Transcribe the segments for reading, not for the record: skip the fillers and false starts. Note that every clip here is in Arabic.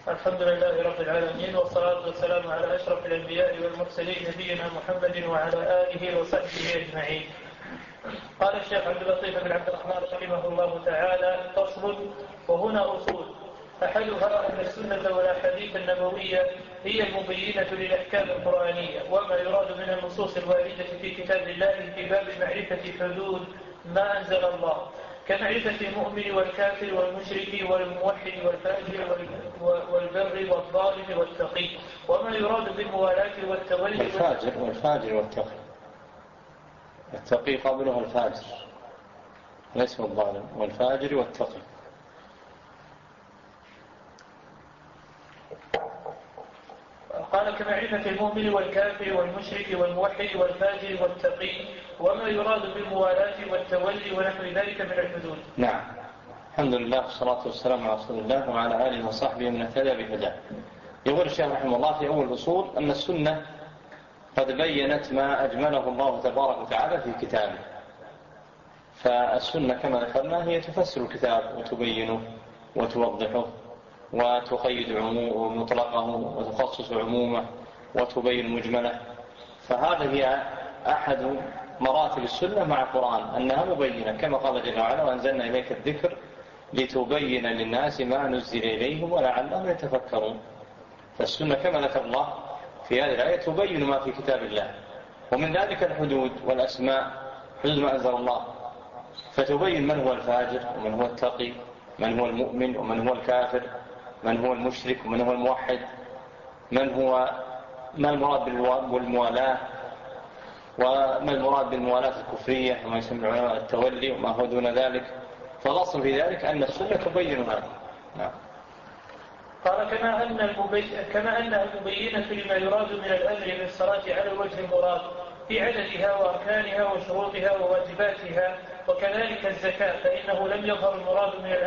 الحمد لله رب العالمين، والصلاة والسلام على أشرف الأنبياء والمرسلين نبينا محمد وعلى آله وصحبه أجمعين. قال الشيخ عبد اللطيف بن عبد الرحمن رحمه الله تعالى: فصل. وهنا أصول. أحدها أن السنة والأحاديث النبوية هي المبينة للأحكام القرآنية، وما يراد من النصوص الواردة في كتاب الله في باب معرفة حدود ما أنزل الله، كمعرفة المؤمن والكافر والمشرك والموحد والفاجر والبر والظالم والتقي، وما يراد بالموالاة والتولي والفاجر والتقي. التقي قبله الفاجر ليس الظالم، والفاجر والتقي. قال: كمعرفة المؤمن والكافر والمشرك والموحد والفاجر والتقي، وما يراد بالموالاة والتولي ونحو ذلك من الحدود. نعم، الحمد لله والصلاة والسلام على رسول الله وعلى آله وصحبه من اهتدى بهداه. يقول الشيخ رحمه الله في أول الأصول أن السنة قد بينت ما أجمله الله تبارك وتعالى في كتابه. فالسنة كما ذكرنا هي تفسر الكتاب وتبينه وتوضحه وتقيد مطلقه وتخصص عمومه وتبين مجمله. فهذا هي أحد مراتب السنة مع القرآن، أنها مبينة كما قال جل وعلا: وأنزلنا إليك الذكر لتبين للناس ما نزل إليهم ولعلهم يتفكرون. فالسنة كما ذكر الله في هذه الآية تبين ما في كتاب الله، ومن ذلك الحدود والأسماء، حدود ما أنزل الله، فتبين من هو الفاجر ومن هو التقي، من هو المؤمن ومن هو الكافر، من هو المشرك ومن هو الموحد، ما المراد بالموالاة، وما المراد بالموالاة الكفرية وما يسمى العلماء التولي وما هو دون ذلك. فالأصل في ذلك أن السنة تبين هذا. نعم. قال: كما أنها مبينة لما يراد من الأمر بالصلاة على الوجه المراد في عددها وأركانها وشروطها وواجباتها، وكذلك الزكاة، فإنه لم يظهر المراد من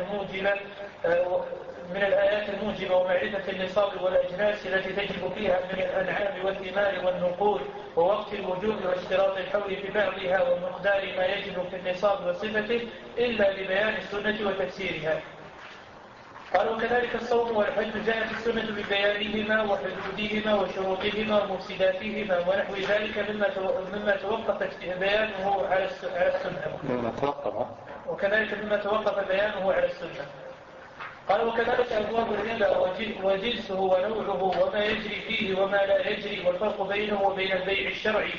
الآيات الموجبة ومعرفة النصاب والأجناس التي تجب فيها من الأنعام والثمار والنقود ووقت الوجوب واشتراط الحول في بعضها ومقدار ما يجب في النصاب وصفته إلا لبيان السنة وتفسيرها. قال: وكذلك الصوم والحج جاءت السنة ببيانهما وحدودهما وشروطهما ومفسداتهما ونحو ذلك مما توقفت بيانه على السنة. وكذلك مما توقف بيانه على السنة. قال: وكذلك أبواب الربا وجنسه ونوعه وما يجري فيه وما لا يجري والفرق بينه وبين البيع الشرعي،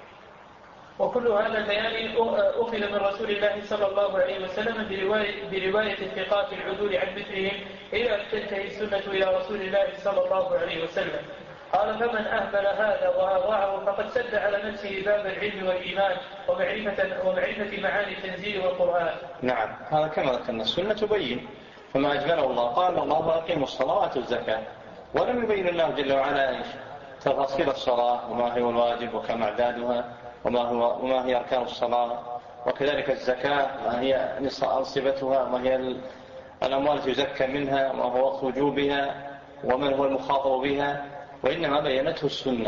وكل هذا البيان أخذ من رسول الله صلى الله عليه وسلم برواية الثقات العدول عن مثلهم إلى أن تنتهي السنة إلى رسول الله صلى الله عليه وسلم. قال: فمن أهمل هذا وأضاعه فقد سد على نفسه باب العلم والإيمان ومعرفة معاني التنزيل والقرآن. نعم، هذا كما ذكرنا السنة تبين فما أجمله الله. قال الله: أقيموا الصلاة وآتوا الزكاة، ولم يبين الله جل وعلا تفاصيل الصلاة وما هو الواجب وكم أعدادها وما هي أركان الصلاة، وكذلك الزكاة ما هي أنصبتها، ما هي الأموال التي يزكى منها، ما هو وقت وجوبها، ومن هو المخاطب بها، وإنما بينته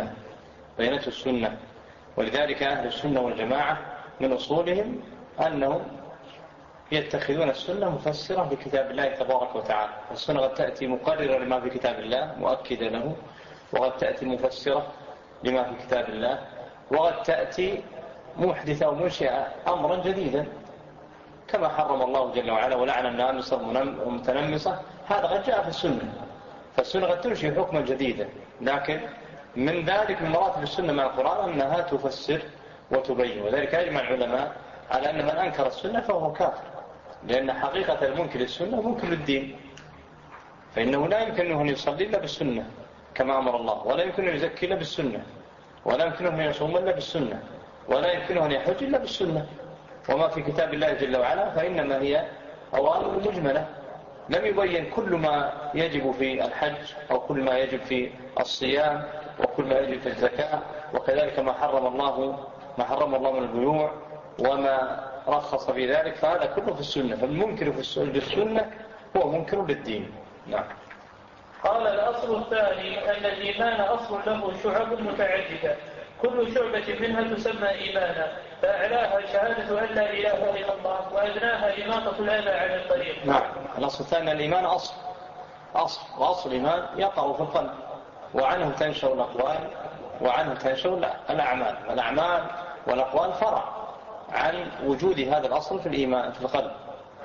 السنة. ولذلك أهل السنة والجماعة من أصولهم أنهم يتخذون السنة مفسرة بكتاب الله تبارك وتعالى. السنة قد تأتي مقررة لما في كتاب الله مؤكدة له، وقد تأتي مفسرة لما في كتاب الله، وقد تأتي محدثة ومنشئة أمرا جديدا كما حرم الله جل وعلا ولعن النامصة والمتنمصة. هذا قد جاء في السنة، فالسنة قد تنشئ حكما جديدا. لكن من ذلك من مراتب السنة مع القرآن أنها تفسر وتبين، وذلك أجمع العلماء على أن من أنكر السنة فهو كافر، لأن حقيقة المنكر للسنة منكر للدين، فإنه لا يمكن أن يصلي إلا بالسنة كما أمر الله، ولا يمكن أن يزكي إلا بالسنة، ولا يمكن أن يصوم إلا بالسنة، ولا يمكن أن يحج إلا بالسنة. وما في كتاب الله جل وعلا فإنما هي أوامر مجملة، لم يبين كل ما يجب في الحج أو كل ما يجب في الصيام وكل ما يجب في الزكاة، وكذلك ما حرم الله من البيوع وما رخص في ذلك، فهذا كله في السنة. فالمنكر بالسنة هو منكر للدين. نعم. قال: الأصل الثاني أن الإيمان أصل له شعب متعددة، كل شعبة منها تسمى إيمانا، فأعلاها شهادة أن لا إله إلا الله، وأدناها إماطة الأذى عن الطريق. نعم، الأصل الثاني الإيمان أصل، وأصل الإيمان يقع في القلب، وعنه تنشأ الأقوال وعنه تنشأ الأعمال. الأعمال والأقوال فرع عن وجود هذا الأصل في الإيمان في القلب.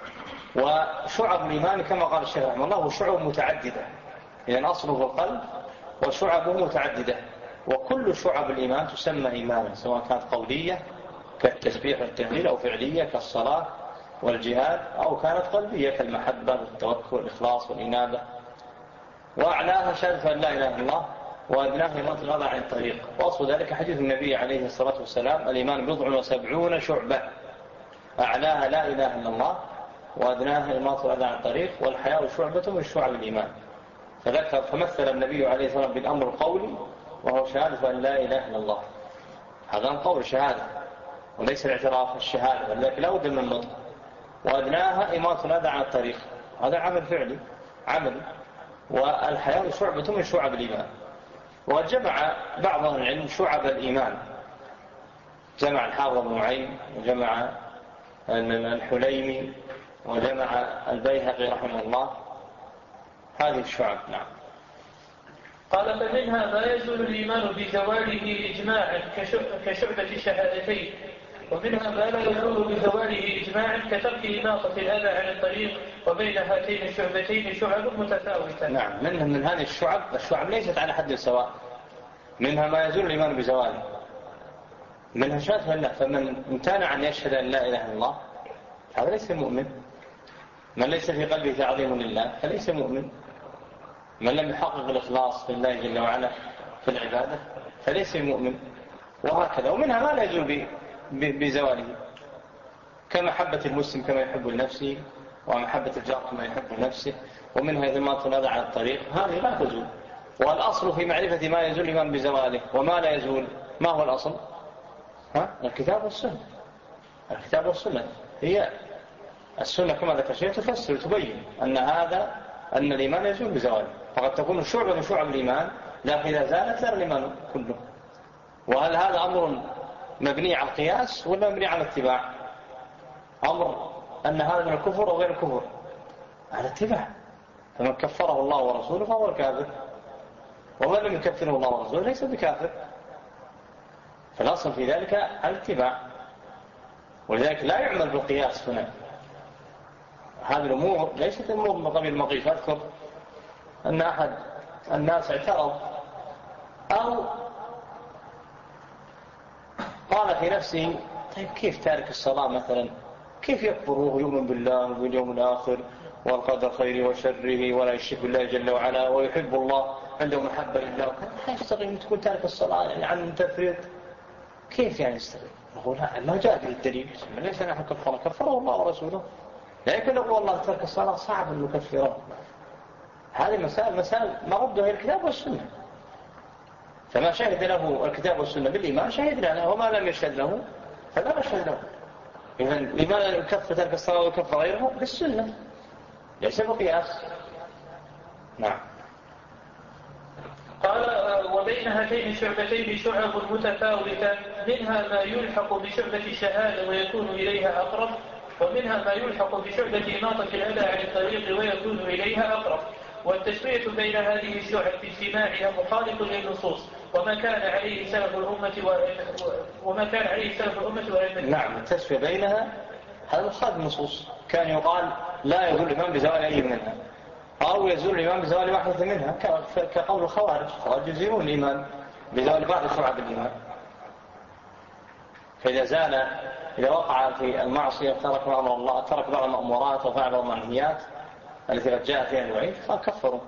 وشعب الإيمان كما قال الشيخ رحمه الله هو شعب متعددة، إذن أصله في القلب وشعبه متعددة، وكل شعب الإيمان تسمى إيمانا، سواء كانت قولية كالتسبيح والتهليل، أو فعلية كالصلاة والجهاد، أو كانت قلبية كالمحبة والتوكل والإخلاص والإنابة. وأعلاها شهادة أن لا إله إلا الله، وأدناها إماطة الأذى عن الطريق. وأصل ذلك حديث النبي عليه الصلاة والسلام: الإيمان 70 شعبة، أعلاها لا إله إلا الله، وأدناها إماطة الأذى عن الطريق، والحياء شعبة من شعب الإيمان. فمثل النبي عليه الصلاة والسلام بالأمر القولي وهو شهادة أن لا إله إلا الله. هذا القول شهادة وليس الاعتراف الشهادة، ولذلك لا بد من النطق. وأدناها إماطة الأذى عن الطريق، هذا عمل فعلي عملي. والحياء شعبة من شعب الإيمان. وجمع بعض أهل العلم شعب الإيمان، جمع الحافظ بن معين، وجمع الحليمي، وجمع البيهقي رحمه الله هذه الشعب. نعم. قال: فمنها ما يزول الإيمان بزواله إجماعا كشعبة الشهادتين، ومنها ما لا يزول بزواله إجماعا كترك إماطة الأذى عن الطريق، وبين هاتين الشعبتين شعب متفاوتة. نعم. من هذه الشعب ليست على حد سواء. منها ما يزول الإيمان بزواله، منها شهادة الله. فمن امتنع أن يشهد أن لا إله إلا الله هذا ليس مؤمن. من ليس في قلبه تعظيم لله فليس مؤمن. من لم يحقق الإخلاص لله جل وعلا في العبادة فليس مؤمن. وهكذا. ومنها ما لا يزول بزواله، كمحبة المسلم كما يحب لنفسه، ومحبة الجار كما يحب لنفسه. ومنها إماطة الأذى عن الطريق، هذه لا تزول. والأصل في معرفة ما يزول الإيمان بزواله وما لا يزول، ما هو الأصل؟ الكتاب والسنة. الكتاب والسنة هي السنة كما ذكر الشيخ تفسر وتبين أن الإيمان يزول بزواله. فقد تكون الشعبة من شعب الإيمان، لكن إذا زالت زال الإيمان كله. وهل هذا أمر مبني على القياس ولا مبني على الاتباع؟ أمر أن هذا من الكفر أو غير الكفر على اتباع. فمن كفره الله ورسوله فهو الكافر، ومن لم يكفره الله ورسوله ليس بكافر. فالأصل في ذلك الاتباع، ولذلك لا يعمل بالقياس هنا. هذه الأمور ليست أمور من قبيل المقيس. أذكر أن أحد الناس اعترض أو قال في نفسه: طيب كيف تارك الصلاة مثلا كيف يكفر وهو يؤمن بالله وباليوم الآخر والقدر خيره وشره ولا يشرك بالله جل وعلا ويحب الله، عنده محبة لله؟ كيف يستطيع أن تكون تارك الصلاة يعني عن تفريط؟ كيف يعني يستطيع؟ نقول ما جاء به الدليل. ليس نحن كفره الله ورسوله، لكن نقول والله ترك الصلاة صعب أن نكفره. هذه مسائل مردها إلى الكتاب والسنة. فما شهد له الكتاب والسنة بالإيمان شهدنا له، وما لم يشهد له فلا نشهد له. إذن لماذا يكفر ترك الصلاة ويكفر غيره؟ بالسنة ليس بقياس. نعم. قال: وبين هاتين الشعبتين شعب متفاوتة، منها ما يلحق بشعبة الشهادة ويكون إليها أقرب، ومنها ما يلحق بشعبة إماطة الأذى عن الطريق ويكون إليها أقرب. والتسوية بين هذه الشعب في اجتماعها مخالف للنصوص وما كان عليه سلف الأمة وأئمتها. نعم. التسوية بينها هذا مخالف النصوص. كان يقال لا يزول الإمام بزوال أي منها، أو يزول الإمام بزوال واحدة منها، كقول الخوارج يزيلون الإيمان بزوال بعض شعب الإيمان. إذا وقع في المعصية ترك أمر الله، ترك بعض المأمورات وفعل بعض المنهيات التي قد جاء فيها الوعيد فكفروا.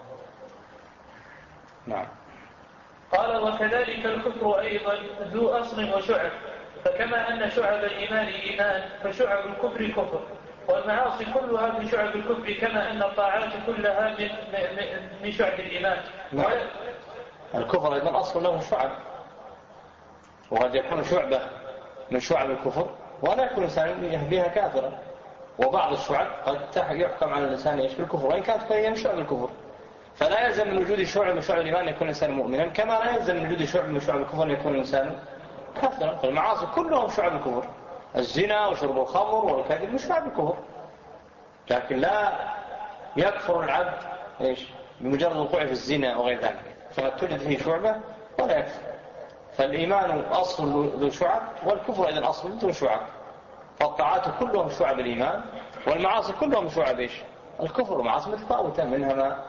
نعم. قال: وكذلك الكفر أيضا ذو أصل وشعب، فكما أن شعب الإيمان إيمان فشعب الكفر كفر، والمعاصي كلها من شعب الكفر، كما أن الطاعات كلها من شعب الإيمان. نعم. الكفر أيضا أصل له شعب، وقد يكون شعبة من شعب الكفر ولا يكون الإنسان يهديها كافرا. وبعض الشعب قد يحكم على الإنسان يشبه الكفر وإن كانت هي من شعب الكفر. فلا يلزم من وجود شعب من شعب الإيمان يكون الإنسان مؤمنا، كما لا يلزم من وجود شعب من شعب الكفر يكون الإنسان كافرا. فالمعاصي كلهم شعب الكفر، الزنا وشرب الخمر والكذب من شعب الكفر. لكن لا يكفر العبد بمجرد وقوعه في الزنا وغير ذلك، فقد توجد فيه شعبة ولا يكفر. فالإيمان أصل ذو شعب، والكفر أيضا أصل ذو شعب. فالطاعات كلهم شعب الإيمان، والمعاصي كلهم شعب إيش؟ الكفر. ومعاصي متفاوتة، منها ما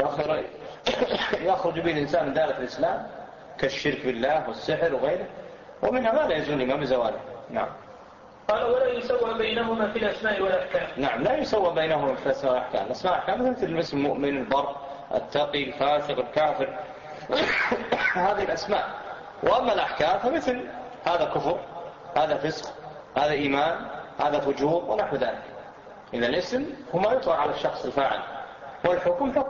يخرج به الإنسان من دائرة الإسلام كالشرك بالله والسحر وغيره، ومنها ما لا يزول الإيمان بزواله. نعم. قال ولا يسوى بينهما في الأسماء والأحكام. نعم، لا يسوى بينهما في الأسماء والأحكام. الأسماء والأحكام مثل الاسم المؤمن، البر، التقي، الفاسق، الكافر، هذه الأسماء. وأما الأحكام فمثل هذا كفر، هذا فسق، هذا إيمان، هذا فجور ونحو ذلك. إذا الاسم هو ما يطلق على الشخص الفاعل، والحكم حكم.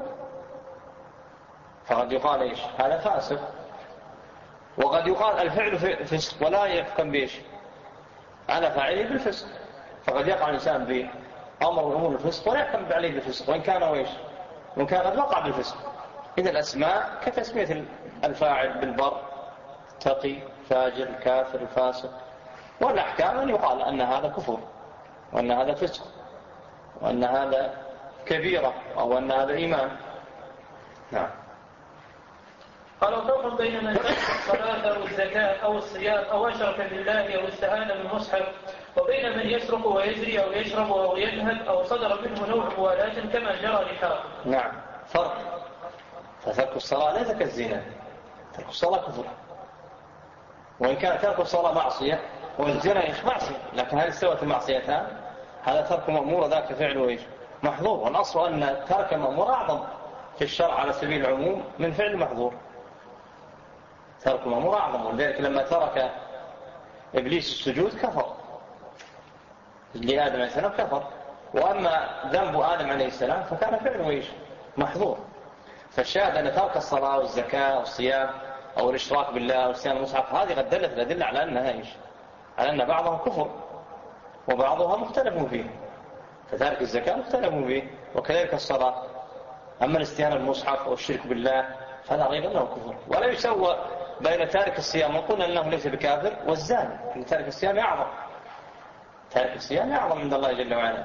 فقد يقال إيش؟ هذا فاسق، وقد يقال الفعل فسق ولا يحكم بإيش؟ على فاعله بالفسق. فقد يقع الإنسان بأمر الفسق ولا يحكم عليه بالفسق، وإن كان وإيش؟ وإن كان قد وقع بالفسق. إذا الأسماء كتسمية الفاعل بالبر، تقي، فاجر، كافر، الفاسق. والأحكام أن يقال أن هذا كفر، وأن هذا فسق، وأن هذا كبيرة، أو أن هذا إيمان. نعم. قالوا فرق بين من ترك الصلاة أو الزكاة أو الصيام أو أشرك بالله أو استهان بالمصحف، وبين من يسرق ويزري أو يشرب أو ينهب أو صدر منه نوع موالاة كما جرى لحاق. نعم، فرق. فترك الصلاة ليس كالزنا، ترك الصلاة كفر، وإن كان ترك الصلاة معصية، والزنا معصية، لكن هل استوت المعصيتان؟ هذا ترك مأمور، ذاك فعله إيش؟ محظور. والأصل أن ترك المأمور أعظم في الشرع على سبيل العموم من فعل المحظور. ترك المأمور أعظم، ولذلك لما ترك إبليس السجود كفر لآدم عليه السلام، كفر. وأما ذنب آدم عليه السلام فكان فعله إيش؟ محظور. فالشاهد أن ترك الصلاة والزكاة والصيام أو الإشراك بالله أو استهانة المصحف، هذه قد دلت الأدلة على أنها إيش؟ على أن بعضها كفر وبعضها مختلف فيه. فتارك الزكاة مختلف فيه، وكذلك الصلاة. أما الاستهانة بالمصحف أو الشرك بالله فهذا أيضا له كفر. ولا يسوى بين تارك الصيام، وقلنا أنه ليس بكافر، والزاني، لأن تارك الصيام أعظم. تارك الصيام أعظم عند الله جل وعلا.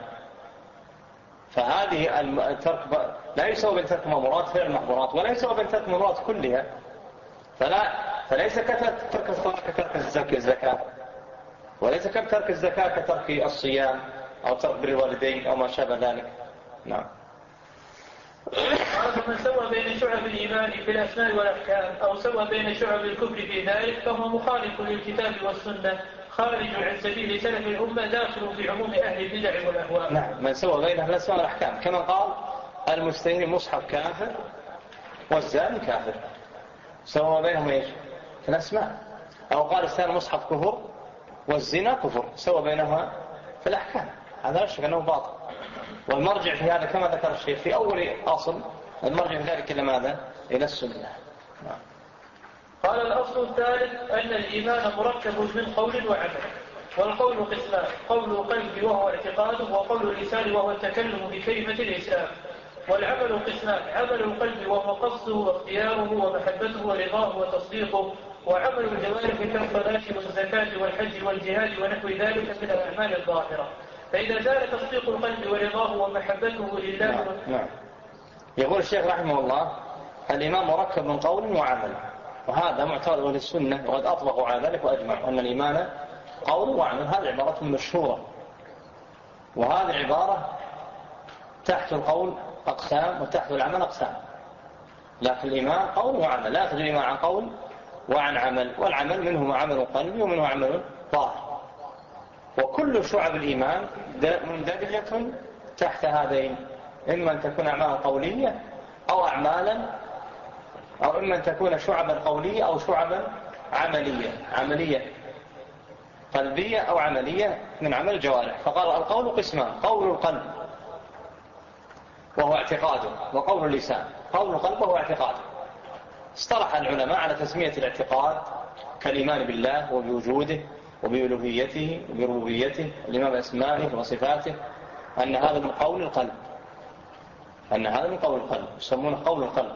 فهذه الترك لا يسوى بين ترك المأمورات فعل المحظورات، ولا يسوى بين ترك المأمورات كلها. فليس كترك الصلاة كترك الزكاة، وليس كترك الزكاة كترك الصيام أو ترك بر الوالدين أو ما شابه ذلك. نعم. من سوى بين شعب الإيمان في الأسماء والأحكام أو سوى بين شعب الكفر في ذلك فهو مخالف للكتاب والسنة، خارج عن سبيل سلف الأمة، داخل في عموم أهل البدع والأهواء. نعم، من سوى بين الأسماء والأحكام، كما قال المستهين المصحف كافر والزاني كافر، سوى بينهم إيش؟ في الأسماء. أو قال استهان المصحف كفر والزنا كفر، سوى بينهما في الأحكام. هذا لا شك أنه باطل. والمرجع في هذا كما ذكر الشيخ في أول أصل، المرجع في ذلك إلى ماذا؟ إلى السنة. نعم. قال الأصل الثالث أن الإيمان مركب من قول وعمل، والقول قسمان: قول القلب وهو اعتقاده، وقول اللسان وهو التكلم بكلمة الإسلام. والعمل قسمان: عمل القلب وهو قصده واختياره ومحبته ورضاه وتصديقه، وعمل الجوارح كالصلاة والزكاة والحج والجهاد ونحو ذلك من الأعمال الظاهرة. فإذا زال تصديق القلب ورضاه ومحبته لله. نعم. يقول الشيخ رحمه الله: الإيمان مركب من قول وعمل، وهذا معتبر أهل السنة، وقد أطلقوا على ذلك وأجمعوا أن الإيمان قول وعمل. هذه عبارة مشهورة، وهذه عبارة تحت القول أقسام وتحت العمل أقسام، لكن الإيمان قول وعمل. لا يأخذ الإيمان عن قول وعن عمل، والعمل منه عمل قلبي ومنه عمل ظاهر. وكل شعب الإيمان مندرجة تحت هذين، إما أن تكون أعمالا قولية أو أعمالا، أو إما أن تكون شعبا قولية أو شعبا عملية قلبية أو عملية من عمل الجوارح. فقال القول قسمان: قول القلب وهو اعتقاده، وقول اللسان. قول القلب وهو اعتقاده. اصطلح العلماء على تسمية الاعتقاد كالإيمان بالله وبوجوده وبألوهيته وبربوبيته، الإيمان بأسمائه وصفاته، أن هذا من قول القلب، يسمونه قول القلب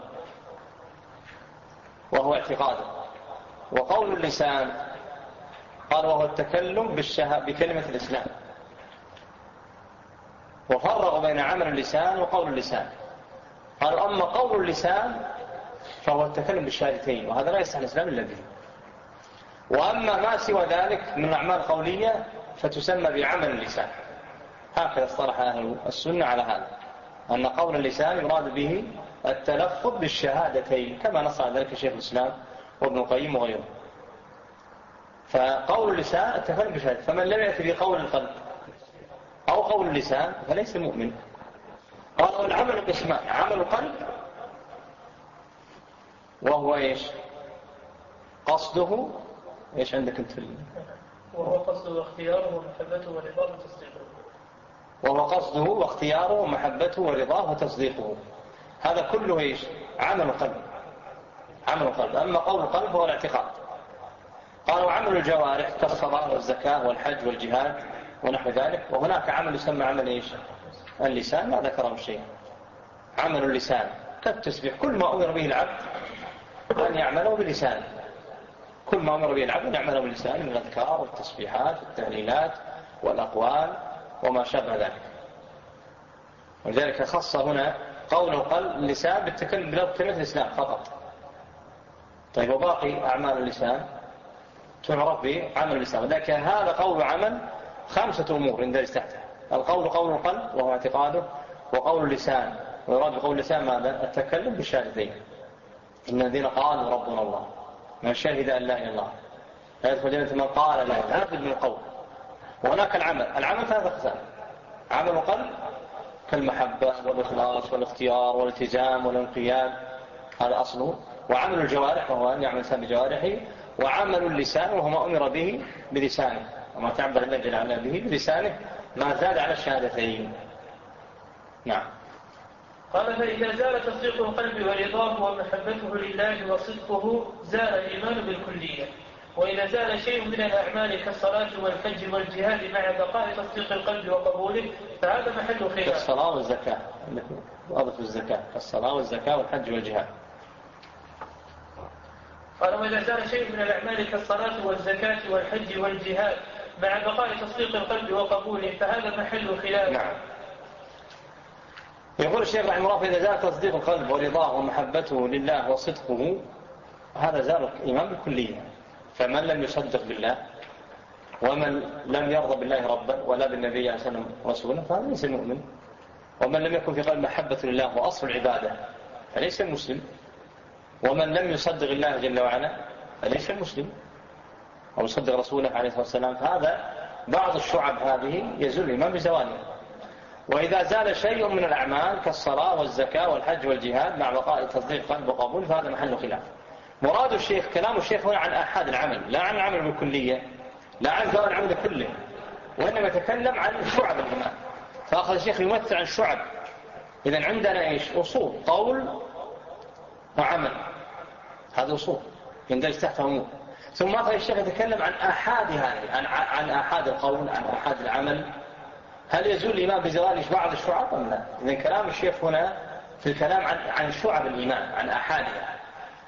وهو اعتقاده. وقول اللسان قال وهو التكلم بكلمة الإسلام. وفرق بين عمل اللسان وقول اللسان. قالوا أما قول اللسان فهو التكلم بالشهادتين، وهذا لا يصح الإسلام إلا به. وأما ما سوى ذلك من أعمال قولية فتسمى بعمل اللسان. هكذا اصطلح أهل السنة على هذا، أن قول اللسان يراد به التلفظ بالشهادتين، كما نص على ذلك شيخ الإسلام وابن القيم وغيره. فقول اللسان التكلم بالشهادة، فمن لم يأتي بقول القلب أو قول اللسان فليس مؤمن. قالوا العمل قسمان: عمل القلب وهو إيش؟ قصده. إيش عندك أنت؟ وهو قصده واختياره ومحبته ورضاه وتصديقه. وهو قصده واختياره ومحبته ورضاه وتصديقه. هذا كله إيش؟ عمل القلب. عمل القلب. أما قول القلب هو الاعتقاد. قالوا عمل الجوارح كالصلاة والزكاة والحج والجهاد ونحو ذلك. وهناك عمل يسمى عمل إيش؟ اللسان، ما ذكره الشيء. عمل اللسان كالتسبيح، كل ما أمر به العبد أن يعمله بلسانه. كل ما أمر به العبد أن يعمله بلسانه من الأذكار والتسبيحات والتهليلات والأقوال وما شابه ذلك. ولذلك خص هنا قول القلب اللسان بالتكلم بلفظ كلمة الإسلام فقط. طيب وباقي أعمال اللسان تعرف بعمل اللسان، ولكن هذا قول عمل 5 أمور يندرج تحتها: القول قول القلب وهو اعتقاده، وقول اللسان ويراد بقول اللسان ماذا؟ التكلم بالشهادتين: إن الذين قالوا ربنا الله، من شهد أن لا إله إلا الله لا يدخل جنة من قال لا إله إلا من القول. وهناك العمل 3 أقسام: عمل القلب كالمحبة والإخلاص والاختيار والالتزام والانقياد، هذا أصله. وعمل الجوارح وهو أن يعمل الإنسان بجوارحه. وعمل اللسان وهو ما أمر به بلسانه، وما تعبر الله جل وعلا به بلسانه ما زاد على الشهادتين. نعم. قال: فإذا زال تصديق القلب ورضاه ومحبته لله وصدقه زال الإيمان بالكلية. وإذا زال شيء من الأعمال كالصلاة والحج والجهاد مع بقاء تصديق القلب وقبوله فهذا محل خلاف. كالصلاة والزكاة، أضف الزكاة، كالصلاة والزكاة والحج والجهاد. قال: وإذا زال شيء من الأعمال كالصلاة والزكاة والحج والجهاد مع بقاء تصديق القلب وقبوله فهذا محل خلاف. نعم. يقول الشيخ رحمه الله: فإذا زال تصديق القلب ورضاه ومحبته لله وصدقه هذا زال الإيمان بالكلية. فمن لم يصدق بالله ومن لم يرضى بالله ربا ولا بالنبي عليه الصلاة والسلام رسولا فهذا ليس مؤمن. ومن لم يكن في قلب محبة لله وأصل العبادة فليس مسلم. ومن لم يصدق الله جل وعلا فليس مسلم، أو يصدق رسوله عليه الصلاة والسلام. فهذا بعض الشعب هذه يزول الإيمان بزوالها. وإذا زال شيء من الأعمال كالصلاة والزكاة والحج والجهاد مع بقاء تصديق القلب وقبول فهذا محل خلاف. مراد الشيخ كلام الشيخ هنا عن آحاد العمل، لا عن العمل بالكلية، لا عن جواب العمل كله، وإنما يتكلم عن شعب الإيمان. فأخذ الشيخ يمثل عن شعب. إذن عندنا إيش؟ أصول قول وعمل، هذا أصول يندرج تحت أمور. ثم أخذ الشيخ يتكلم عن آحاد هذه، عن آحاد القول، عن آحاد العمل. هل يزول الإيمان بزوال بعض الشعب أم لا؟ إذن كلام الشيخ هنا في الكلام عن شعب الإيمان، عن آحادها.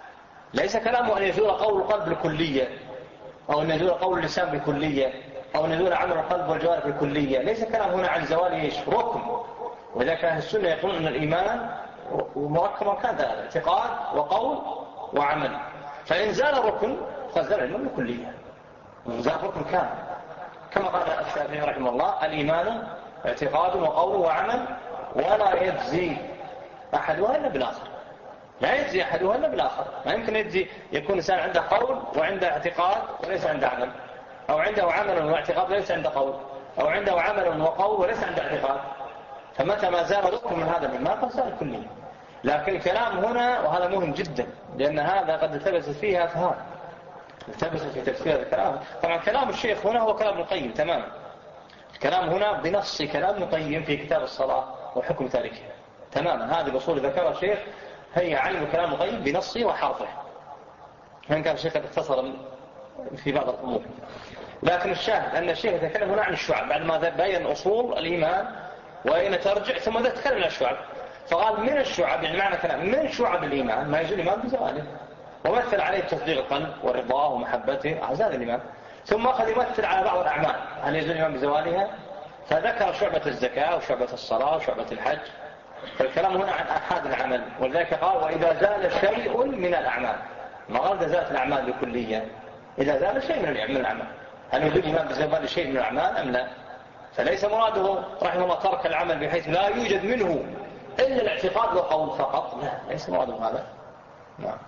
ليس كلامه أن يزول قول القلب بالكلية، أو أن يزول قول اللسان بالكلية، أو أن يزول عمل القلب والجوارح بالكلية. ليس كلام هنا عن زوال إيش؟ ركن. وإذا كان السنة يقولون أن الإيمان مركب كذا: اعتقاد وقول وعمل. فإن زال ركن فزال الإيمان بالكلية، زال ركن كامل. كما قال الشافعي رحمه الله: الإيمان اعتقاد وقول وعمل ولا يجزي أحدها إلا بالآخر. لا يجزي أحدها إلا بالآخر. ما يمكن يجزي يكون إنسان عنده قول وعنده اعتقاد وليس عنده عمل، أو عنده عمل واعتقاد وليس عنده قول، أو عنده عمل وقول وليس عنده اعتقاد. فمتى ما زال ركن من هذا الإيمان فزال الكلية. لكن الكلام هنا، وهذا مهم جدا، لأن هذا قد التبست فيه أفهام، التبست في تفسير هذا الكلام. طبعا كلام الشيخ هنا هو كلام ابن القيم تماما. الكلام هنا بنص كلام ابن القيم في كتاب الصلاة وحكم تاركها تماما. هذه الأصول ذكرها الشيخ هي علم كلام القيم بنصه وحرفه، وإن كان الشيخ اختصر في بعض الأمور. لكن الشاهد أن الشيخ يتكلم هنا عن الشعب بعد ما بين أصول الإيمان وأين ترجع، ثم يتكلم عن الشعب. فقال من الشعب، يعني معنى كلام من شعب الإيمان ما يزول الإيمان بزواله، ومثل عليه تصديق القلب ورضاه ومحبته أعزاد الإيمان. ثم أخذ يمثل على بعض الأعمال هل يزول الإيمان بزوالها، فذكر شعبة الزكاة وشعبة الصلاة وشعبة الحج فالكلام هنا عن أحد العمل، ولذلك قال وإذا زال شيء من الأعمال، ما قال إذا زالت الأعمال بكلية، إذا زال شيء من الأعمال. هل يدل الإمام بزوال شيء من الأعمال أم لا؟ فليس مراده رحمه الله ترك العمل بحيث لا يوجد منه إلا الاعتقاد والقول فقط، لا، ليس مراده هذا. نعم.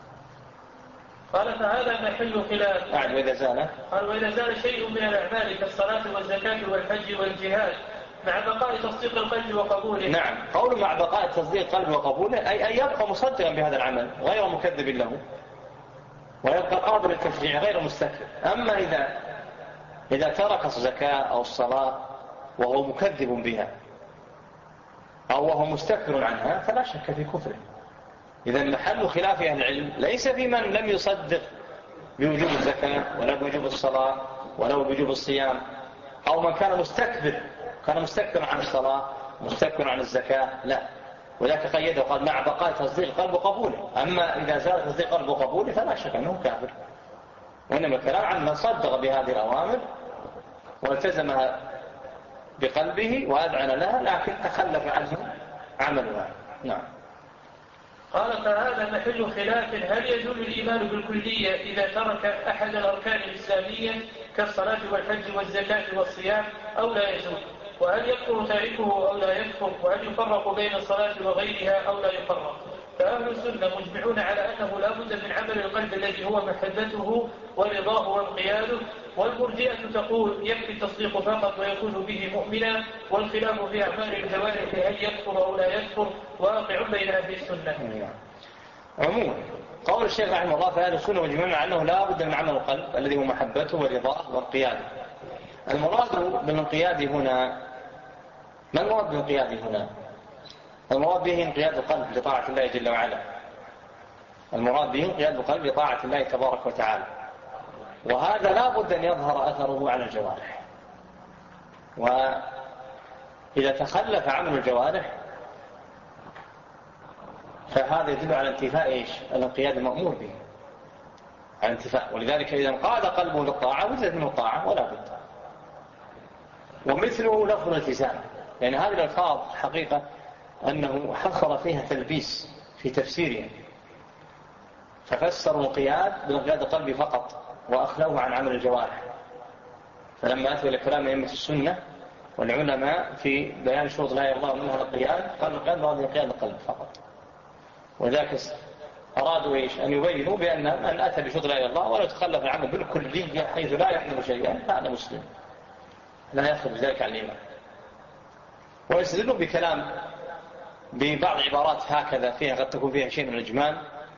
قال فهذا محل خلاف. وإذا زال شيء من الأعمال كالصلاة والزكاة والحج والجهاد مع بقاء تصديق القلب وقبوله. نعم، قول مع بقاء تصديق القلب وقبوله أي يبقى مصدقا بهذا العمل غير مكذب له، ويبقى قابل للتشريع غير مستكبر. أما إذا ترك الزكاة أو الصلاة وهو مكذب بها أو وهو مستكبر عنها فلا شك في كفره. إذا محل خلاف أهل العلم ليس في من لم يصدق بوجوب الزكاة ولا بوجوب الصلاة ولا بوجوب الصيام، أو من كان مستكبر عن الصلاة مستكبر عن الزكاة، لا، وذلك قيده وقال مع بقاء تصديق القلب وقبوله. أما إذا زال تصديق القلب وقبوله فلا شك أنه كافر. وإنما الكلام عن من صدق بهذه الأوامر والتزمها بقلبه وأذعن لها لكن تخلف عنه عملها. نعم. قال فهذا محل خلاف، هل يزول الإيمان بالكلية إذا ترك أحد الأركان الإسلامية كالصلاة والحج والزكاة والصيام أو لا يزول؟ وهل يكفر تاركه أو لا يكفر؟ وهل يفرق بين الصلاة وغيرها أو لا يفرق؟ فأهل السنة مجمعون على أنه لا بد من عمل القلب الذي هو محبته ورضاه وانقياده، والمرجئة تقول يكفي التصديق فقط ويكون به مؤمنا، والخلاف في أعمال الجوارح هل يكفر أو لا يكفر واقع بين أهل السنة. عموما قول الشيخ رحمه الله فأهل السنة مجمعون على أنه لا بد من عمل القلب الذي هو محبته ورضاه وانقياده. المراد بالانقياد هنا، ما المراد بالانقياد هنا؟ المراد به انقياد القلب لطاعة الله جل وعلا، المراد به انقياد القلب لطاعة الله تبارك وتعالى، وهذا لا بد أن يظهر أثره على الجوارح. وإذا تخلف عمل الجوارح فهذا يدل على انتفاء الانقياد المأمور به، على انتفاء. ولذلك إذا انقاد قلبه للطاعة وجدت منه الطاعة ولا بد. ومثله لفظ الالتزام، يعني هذه الألفاظ حقيقة أنه حصل فيها تلبيس في تفسيرها، ففسروا الانقياد بالانقياد القلبي فقط وأخلوه عن عمل الجوارح. فلما أتوا إلى كلام أئمة السنة والعلماء في بيان شروط لا يرضى منها الانقياد قالوا الانقياد مراد انقياد القلب فقط. وذاك أرادوا أن يبينوا بأن من أتى بشروط لا يرضى ولا يتخلف العمل بالكلية حيث لا يحمل شيئا فهذا مسلم لا يخرج ذلك عن الإيمان. ويستدلوا بكلام ببعض عبارات هكذا فيها قد تكون فيها شيء من الإجمال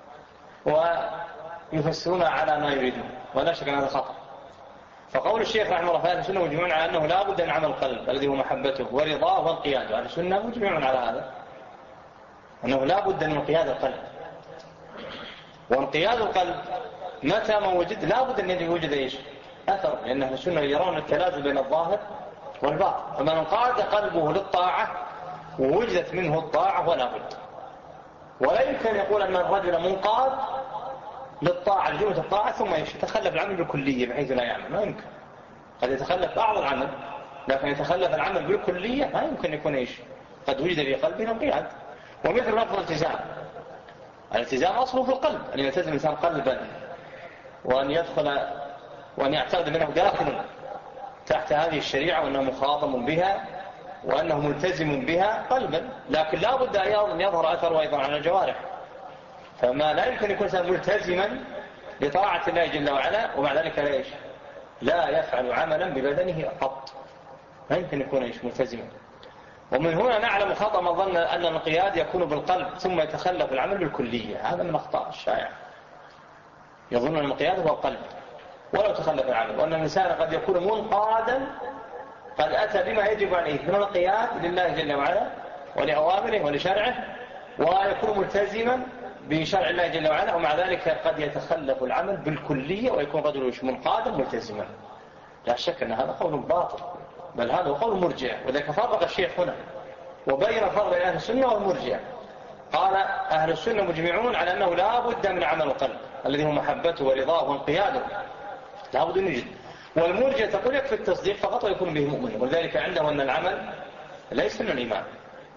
ويفسرونها على ما يريدون، ولا شك أن هذا خطأ. فقول الشيخ رحمه الله فأهل السنة مجمعون على أنه لا بد من عمل القلب الذي هو محبته ورضاه وانقياده. أهل السنة مجمعون على هذا، أنه لا بد من انقياد القلب. وانقياد القلب متى ما وجد لا بد أن يوجد أثر، لأن أهل السنة يرون التلازم بين الظاهر والباطن. فمن انقاد قلبه للطاعة ووجدت منه الطاعة ولا بد. ولا يمكن يقول أن الرجل منقاد للطاعة لجملة الطاعة ثم يتخلف العمل بالكلية بحيث لا يعمل، ما يمكن. قد يتخلف بعض العمل لكن يتخلف العمل بالكلية ما يمكن يكون قد وجد في قلبه انقياد. ومثل لفظ الالتزام، الالتزام أصله في القلب، أن يلتزم الإنسان قلبا وأن يدخل وأن يعتقد منه داخل تحت هذه الشريعة وأنه مخاطب بها وأنه ملتزم بها قلبا، لكن لا بد أن يظهر أثره أيضا على الجوارح. فما لا يمكن يكون إنسان ملتزما لطاعة الله جل وعلا ومع ذلك لا يفعل عملا ببدنه قط، لا يمكن يكون ملتزما. ومن هنا نعلم خطأ من ظن أن الانقياد يكون بالقلب ثم يتخلف العمل بالكلية، هذا من أخطاء الشائع. يظن أن الانقياد هو القلب ولو تخلف العمل، وأن الإنسان قد يكون منقادا قد أتى بما يجب عليه من الانقياد لله جل وعلا ولأوامره ولشرعه، ويكون ملتزما بشرع الله جل وعلا، ومع ذلك قد يتخلف العمل بالكلية ويكون رجل منقادا ملتزما. لا شك أن هذا قول باطل، بل هذا قول مرجع. وذلك فرق الشيخ هنا وبين الفرق بين أهل السنة والمرجع. قال أهل السنة مجمعون على أنه لا بد من عمل القلب الذي هو محبته ورضاه وانقياده، لا بد أن يوجد. والمرجع تقول يكفي التصديق فقط ويكون به مؤمن، ولذلك عنده أن العمل ليس من الإيمان،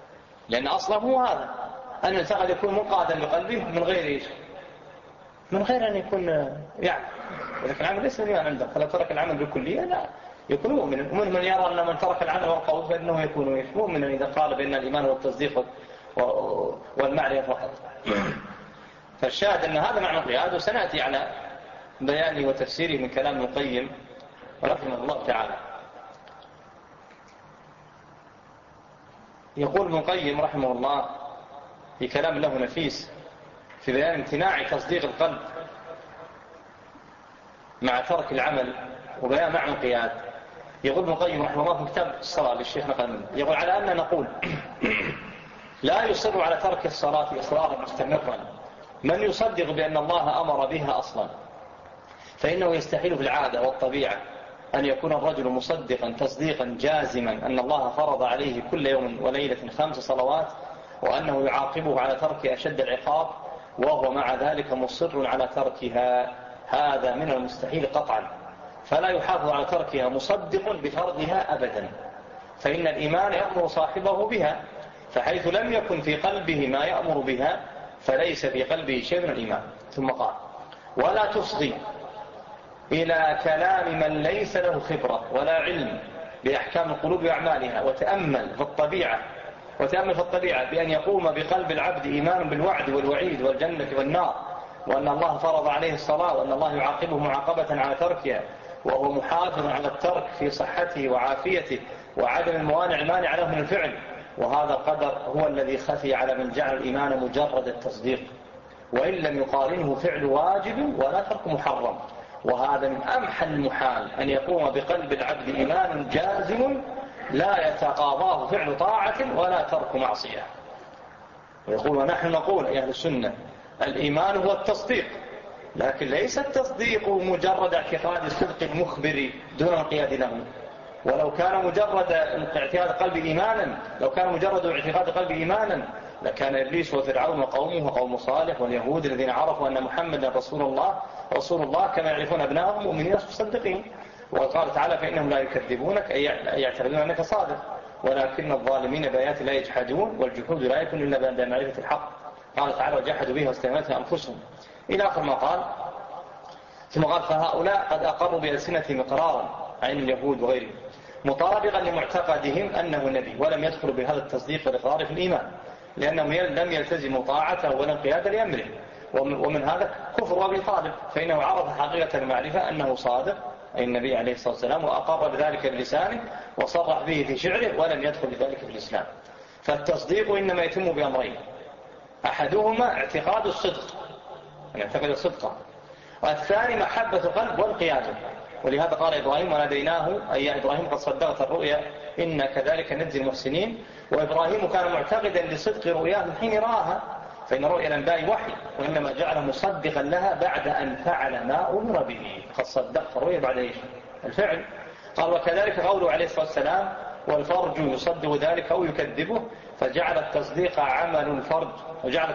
لأن أصله هو هذا، أن الإنسان قد يكون منقادا بقلبه من غير إيش؟ من غير أن يكون يعني إذا كان العمل ليس الإيمان عنده، فلو ترك العمل بالكلية لا يكون مؤمنا. ومن من يرى أن من ترك العمل والقول فإنه يكون مؤمنا إذا قال بأن الإيمان هو التصديق والمعرفة فقط. فالشاهد أن هذا معنى القياد، وسنأتي على بيانه وتفسيره من كلام ابن القيم رحمه الله تعالى. يقول ابن القيم رحمه الله في كلام له نفيس في بيان امتناع تصديق القلب مع ترك العمل وبيان معنى القياد. يقول ابن القيم رحمه الله في كتاب الصلاة للشيخ نقل منه، يقول على أن نقول لا يصر على ترك الصلاة إصرارا مستمرا من يصدق بأن الله أمر بها أصلا، فإنه يستحيل في العادة والطبيعة أن يكون الرجل مصدقا تصديقا جازما أن الله فرض عليه كل يوم وليلة 5 صلوات، وأنه يعاقبه على ترك أشد العقاب وهو مع ذلك مصر على تركها. هذا من المستحيل قطعا، فلا يحافظ على تركها مصدق بفرضها أبدا، فإن الإيمان يأمر صاحبه بها، فحيث لم يكن في قلبه ما يأمر بها فليس في قلبه شيء من الإيمان. ثم قال ولا تصغي إلى كلام من ليس له خبرة ولا علم بأحكام القلوب وأعمالها، وتأمل في الطبيعة بأن يقوم بقلب العبد إيمان بالوعد والوعيد والجنة والنار، وأن الله فرض عليه الصلاة، وأن الله يعاقبه معاقبة على تركها، وهو محافظ على الترك في صحته وعافيته وعدم الموانع المانع له من الفعل. وهذا القدر هو الذي خفي على من جعل الإيمان مجرد التصديق، وإن لم يقارنه فعل واجب ولا ترك محرم. وهذا من أمحى المحال أن يقوم بقلب العبد إيمان جازم لا يتقاضاه فعل طاعة ولا ترك معصية. ويقول ونحن نقول أهل السنة الإيمان هو التصديق، لكن ليس التصديق مجرد اعتقاد الصدق المخبر دون القياد له. ولو كان مجرد اعتقاد قلب إيمانا، لكان إبليس وفرعون وقومه وقوم صالح واليهود الذين عرفوا أن محمدا رسول الله كما يعرفون أبنائهم مؤمنين مصدقين. وقال تعالى فإنهم لا يكذبونك أي يعتقدون أنك صادق، ولكن الظالمين بآيات لا يجحدون، والجحود لا يكون إلا بعد معرفة الحق. قال تعالى وجحدوا بها واستيقنتها أنفسهم إلى آخر ما قال. ثم قال فهؤلاء قد أقروا بألسنتهم إقرارا عن اليهود وغيرهم مطابقا لمعتقدهم أنه نبي، ولم يدخلوا بهذا التصديق والإقرار في الإيمان، لأنهم لم يلتزموا طاعته ولا انقيادا لأمره. ومن هذا كفر أبي طالب، فإنه عرف حقيقة المعرفة أنه صادق أي النبي عليه الصلاة والسلام، وأقر بذلك بلسانه وصرح به في شعره، ولم يدخل بذلك في الإسلام. فالتصديق إنما يتم بأمرين، أحدهما اعتقاد الصدق أن يعتقد الصدق، والثاني محبة القلب والقيادة. ولهذا قال إبراهيم وناديناه أي يا إبراهيم قد صدقت الرؤيا إن كذلك نجزي المحسنين. وإبراهيم كان معتقدا لصدق رؤياه من حين رآها، فإن رؤيا الأنباء وحي، وإنما جعله مصدقا لها بعد أن فعل ما أمر به. قد صدقت الرؤيا بعد إيش؟ الفعل. قال وكذلك قوله عليه الصلاة والسلام والفرج يصدق ذلك أو يكذبه، فجعل التصديق عمل الفرج، فجعل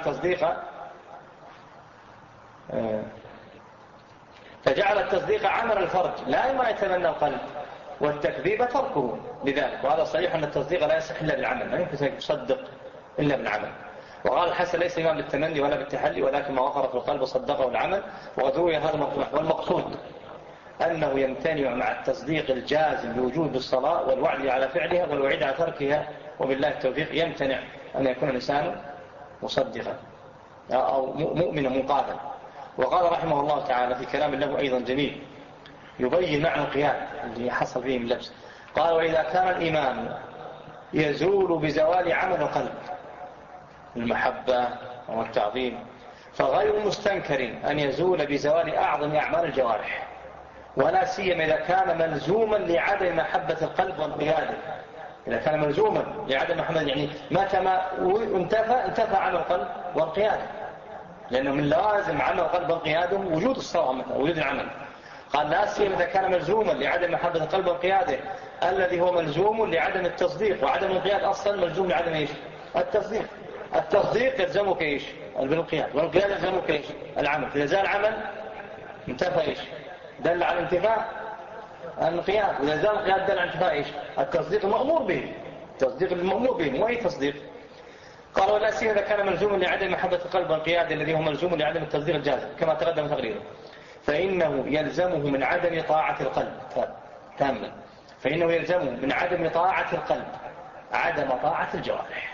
التصديق عمل الفرج لا ما يتمنى القلب، والتكذيب تركه لذلك. وهذا صحيح أن التصديق لا يصح إلا بالعمل، لا يمكن يصدق إلا بالعمل. وقال الحسن ليس إمام بالتمني ولا بالتحلي، ولكن ما وقر في القلب وصدقه العمل. وقد روي هذا المطلوب، والمقصود أنه يمتنع مع التصديق الجازم بوجوب الصلاة والوعد على فعلها والوعيد على تركها، وبالله التوفيق يمتنع أن يكون الإنسان مصدقا أو مؤمنا منقادا. وقال رحمه الله تعالى في كلام له أيضا جميل يبين معنى القياد اللي حصل فيه من لبس، قال وإذا كان الإيمان يزول بزوال عمل القلب المحبة والتعظيم، فغير مستنكر أن يزول بزوال أعظم أعمال الجوارح، ولا سيما إذا كان ملزوما لعدم محبة القلب وانقياده. إذا كان ملزوما لعدم محبة، يعني متى ما انتفى عمل القلب وانقياده، لأنه من لازم عمل القلب وانقياده وجود الصلاة مثلا وجود العمل. قال لا سيما إذا كان ملزوما لعدم محبة القلب وانقياده، الذي هو ملزوم لعدم التصديق، وعدم الانقياد أصلا ملزوم لعدم إيش؟ التصديق. التصديق يلزمك إيش؟ الانقياد، والانقياد يلزمك إيش؟ العمل. إذا زال العمل انتفى إيش؟ دل على انتفاء الانقياد، وإذا زال الانقياد دل على انتفاء إيش؟ التصديق المأمور به. التصديق المأمور به مو أي تصديق. قال ولا سيما إذا كان ملزوما لعدم محبة القلب والانقياد الذي هو ملزوم لعدم التصديق الجازم كما تقدم تقريره، فإنه يلزمه من عدم طاعة القلب تاما، فإنه يلزمه من عدم طاعة القلب عدم طاعة الجوارح،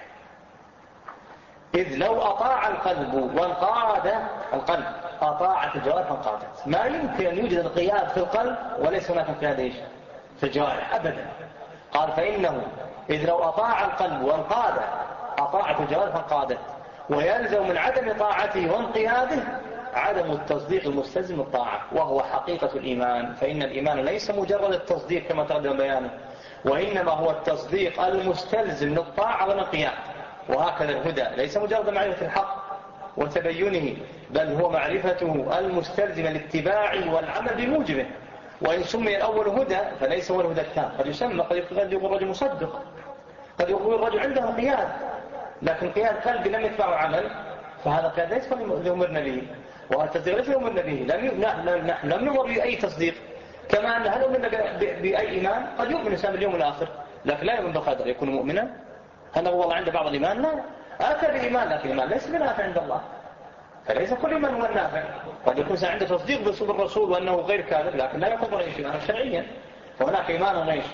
إذ لو أطاع القلب وانقاد القلب أطاعت الجوارح فانقادت. ما يمكن أن يوجد انقياد في القلب وليس هناك انقياد إيش في الجوارح أبدا. قال فإنه إذ لو أطاع القلب وانقاد أطاعت الجوارح فانقادت، ويلزم من عدم طاعته وانقياده عدم التصديق المستلزم الطاعة، وهو حقيقة الإيمان. فإن الإيمان ليس مجرد التصديق كما تقدم بيانه، وإنما هو التصديق المستلزم للطاعة والانقياد. وهكذا الهدى ليس مجرد معرفة الحق وتبينه، بل هو معرفته المستلزمة للاتباع والعمل بموجبه. وإن سمي الأول هدى فليس هو الهدى التام، قد يسمى، قد يقول الرجل مصدق، قد يقول الرجل عنده انقياد، لكن انقياد قلبي لم يتبعه عمل، فهذا قد ليس اللي أمرنا به، والتصديق ليس أمرنا به. نحن لم نمر بأي تصديق، كما أن هل أمرنا بأي إيمان؟ قد يؤمن الإنسان باليوم الآخر لكن لا يؤمن بالقدر، يكون مؤمنا. هل هو الله عند بعض الإيمان؟ لا، أتى بالإيمان لكن الإيمان ليس بنافع عند الله، فليس كل إيمان هو النافع. قد يكون عنده تصديق برسول الرسول وأنه غير كاذب لكن لا يعتبر إيمانا شرعيا، فهناك إيمان غير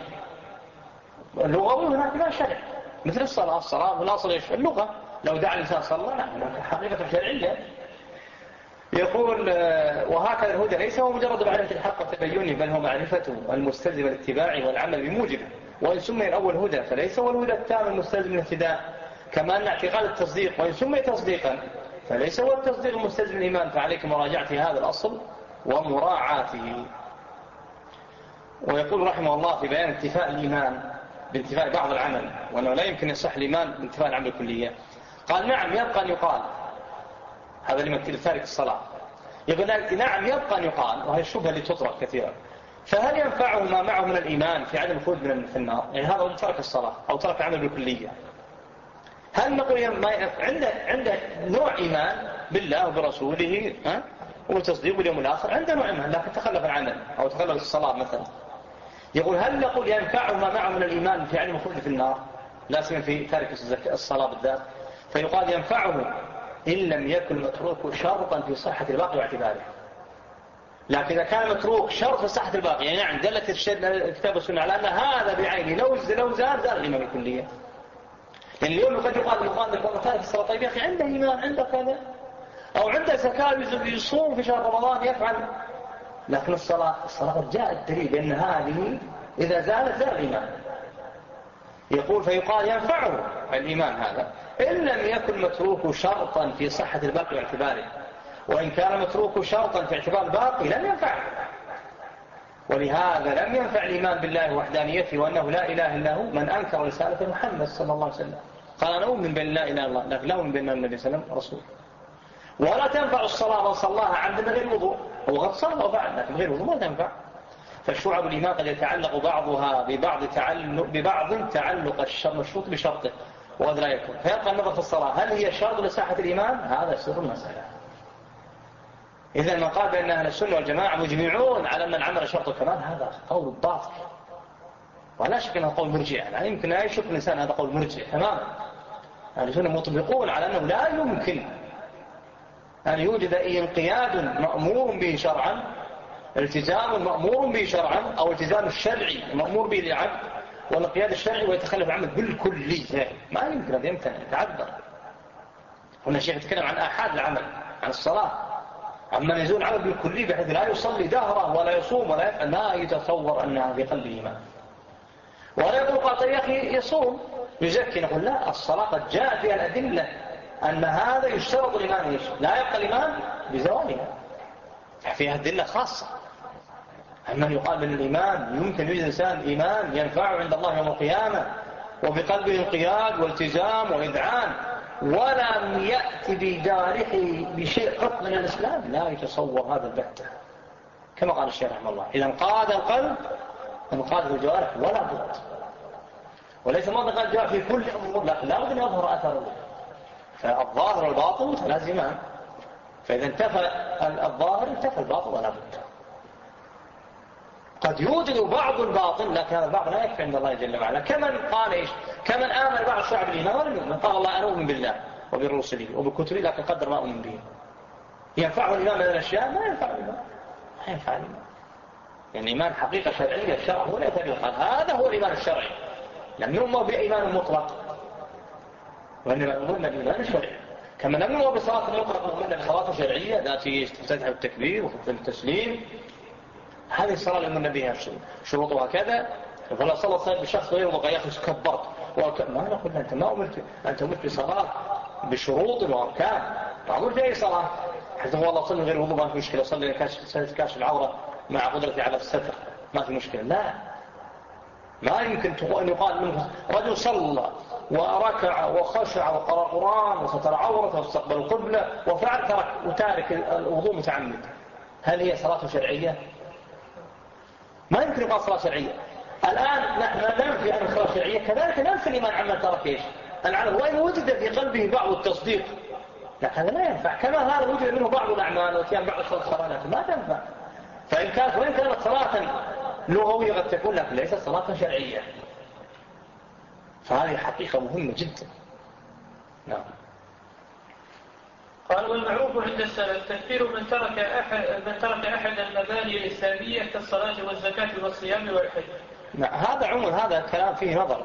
اللغوي وهناك إيمان شرعي، مثل الصلاة والأصل إيش؟ اللغة، لو دعا الإنسان صلى لا هناك حقيقة شرعية. يقول وهكذا الهدى ليس هو مجرد معرفة الحق وتبينه، بل هو معرفته المستلزمة للاتباع والعمل بموجبه. وإن سمي الأول هدى فليس هو الهدى التام المستلزم للاهتداء، كما أن اعتقاد التصديق وإن سمي تصديقا فليس هو التصديق المستلزم الإيمان. فعليك مراجعة هذا الأصل ومراعاته. ويقول رحمه الله في بيان انتفاء الإيمان بانتفاء بعض العمل، وأنه لا يمكن يصح الإيمان بانتفاء العمل الكلية. قال نعم يبقى أن يقال، هذا لمن تارك الصلاة، يقول نعم يبقى أن يقال، وهي الشبهة اللي تطرق كثيرا، فهل ينفعه ما معه من الإيمان في عدم الخلود من النار؟ يعني هذا هو ترك الصلاة أو ترك العمل بالكلية. هل نقول عنده نوع إيمان بالله وبرسوله وتصديق باليوم الآخر، عنده نوع إيمان لكن تخلف العمل أو تخلف الصلاة مثلا، يقول هل نقول ينفعه ما معه من الإيمان في عدم الخلود في النار، لا سيما في تارك الصلاة بالذات؟ فيقال ينفعه إن لم يكن متروك شرطا في صحة الباقي واعتباره. لكن إذا كان متروك شرط في صحة الباقي، يعني نعم دلت الكتاب والسنة على أن هذا بعينه لو زال الإيمان الكلية. يعني اليوم قد يقال تارك الصلاة، طيب يا أخي عنده إيمان، عنده كذا، أو عنده زكاة يصوم في شهر رمضان يفعل، لكن الصلاة قد جاء الدليل بأن هذه إذا زال الإيمان. يقول فيقال ينفعه الإيمان هذا إن لم يكن متروك شرطا في صحة الباقي واعتباره، وإن كان متروك شرطا في اعتبار الباقي لم ينفع. ولهذا لم ينفع الإيمان بالله وحدانيته وأنه لا إله إلا هو من أنكر رسالة محمد صلى الله عليه وسلم. قال أنا أؤمن بأن لا إله إلا الله لكن لا أؤمن بأن النبي صلى الله عليه وسلم رسول. ولا تنفع الصلاة من صلاها عندنا غير وضوء، هو قد صلى وفعل لكن غير وضوء ما تنفع. فالشعب الإيمان قد يتعلق بعضها ببعض تعلق المشروط بشرطه وقد لا يكون، فيبقى النظر في الصلاة هل هي شرط لصحة الإيمان؟ هذا سر المسألة. إذا من قال بأن أهل السنة والجماعة مجمعون على أن العمل شرط الكمال هذا قول باطل، ولا شك أنه قول مرجع، يعني يمكن لا يشك الإنسان هذا قول مرجع تماما. أهل السنة مطبقون على أنه لا يمكن أن يوجد انقياد مأمور به شرعا، التزام مأمور به شرعا، أو التزام الشرعي مأمور به للعبد، والانقياد الشرعي ويتخلف العمل بالكلية، ما يمكن أن يتعذر. هنا الشيخ يتكلم عن آحاد العمل، عن الصلاة، عما يزول العمل بالكلية بحيث لا يصلي دهره ولا يصوم ولا يفعل، ما يتصور أنها في قلبه إيمان. ولا يقول قاطع يا أخي يصوم يزكي، نقول لا، الصلاة قد جاء فيها الأدلة أن هذا يشترط الإيمان، لا يبقى الإيمان بزوالها، فيها أدلة خاصة. أما يقال من الإيمان يمكن يوجد إنسان إيمان ينفعه عند الله يوم القيامة وبقلبه انقياد والتزام وإذعان، ولم يأتي بجارحه بشيء قط من الإسلام، لا يتصور هذا البتة. كما قال الشيخ رحمه الله إذا انقاد القلب انقاد الجوارح ولا بد، وليس ماذا قال جاء في كل أمور، لكن لا بد أن يظهر أثره، فالظاهر والباطل متلازمان، فإذا انتفى الظاهر انتفى الباطل ولا بد. قد يوجد بعض الباطل، لكن هذا البعض لا يكفي عند الله جل وعلا. كمن قال إيش؟ كمن آمن بعض شعب الإيمان ولم يؤمن، قال الله أنا أؤمن بالله وبرسله وبكتبه لكن قدر ما أؤمن به. ينفعه الإيمان من الأشياء؟ ما ينفع الإيمان، ما ينفع الإيمان. يعني الإيمان حقيقة شرعية، الشرع هو لا يتبقى، هذا هو الإيمان الشرعي، لم نؤمن بإيمان مطلق، وإنما نؤمن بإيمان الشرعي. كما لم نؤمن بصلاة مطلق نؤمن بصلاة شرعية التي تفتتح بالتكبير وفي التسليم. هذه الصلاة اللي نؤمن بها شروطها كذا، فلا صلى صلى بشخص غير وبقى يأخذ كبرت ما نقول أنت ما أمرت، أنت أمرت بصلاة بشروط وأركان، ما أمرت بأي صلاة. حتى هو الله صلى غير وضوء ما في مشكلة، صلي كاشف العورة مع قدرتي على الستر ما في مشكلة. لا، ما يمكن أن يقال منه رجل صلى وركع وخشع وقرأ القرآن وستر عورته واستقبل القبلة وفعل ترك وتارك الوضوء متعمد، هل هي صلاة شرعية؟ ما يمكن يقال صلاة شرعية. الآن نحن ننفي عن الصلاة الشرعية، كذلك ننفي الإيمان عمن ترك إيش؟ العمل، وإن وجد في قلبه بعض التصديق، لكن هذا لا ينفع. كما هذا وجد منه بعض الأعمال وكان بعض الصلاة ما تنفع. وإن كانت صلاة لغوية قد تكون، لكن ليست صلاة شرعية. فهذه حقيقة مهمة جدا. نعم. قال والمعروف عند السلف تكفير من ترك أحد المباني الإسلامية كالصلاة والزكاة والصيام والحج. نعم، هذا عموما هذا الكلام فيه نظر.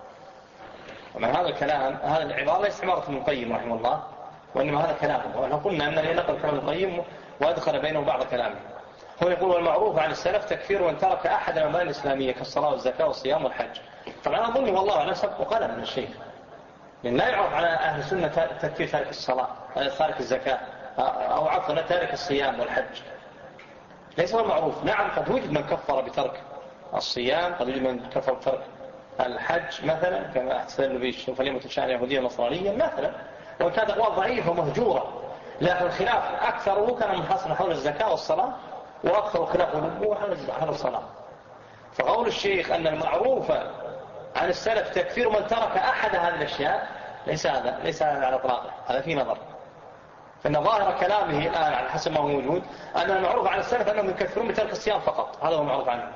ومن هذا الكلام هذا العبارة ليس عبارة ابن القيم رحمه الله، وإنما هذا كلامه. ونحن قلنا أنه نقل كلام ابن القيم وأدخل بينه بعض كلامه. هو يقول والمعروف عن السلف تكفير من ترك أحد المباني الإسلامية كالصلاة والزكاة والصيام والحج. طبعا أظن والله أعلم سبق وقلم من الشيخ، لأن لا يعرف على أهل السنة تكفير تارك الصلاة، تارك الزكاة، أو عفوا تارك الصيام والحج. ليس هو المعروف. نعم قد وجد من كفر بترك الصيام، قد وجد من كفر بترك الحج مثلا، كما احتسل به فليمة الشأن يهودية نصرانية مثلا، وإن كانت أقوال ضعيفة ومهجورة، لكن الخلاف أكثره كان منحصر حول الزكاة والصلاة، وأكثر خلافه حول الصلاة. فقول الشيخ أن المعروف عن السلف تكفير من ترك أحد هذه الأشياء ليس هذا على إطلاقه، هذا في نظر. فإن ظاهر كلامه الآن على حسب ما هو موجود أن المعروف عن السلف أنهم يكفرون بترك الصيام فقط، هذا هو المعروف عنه.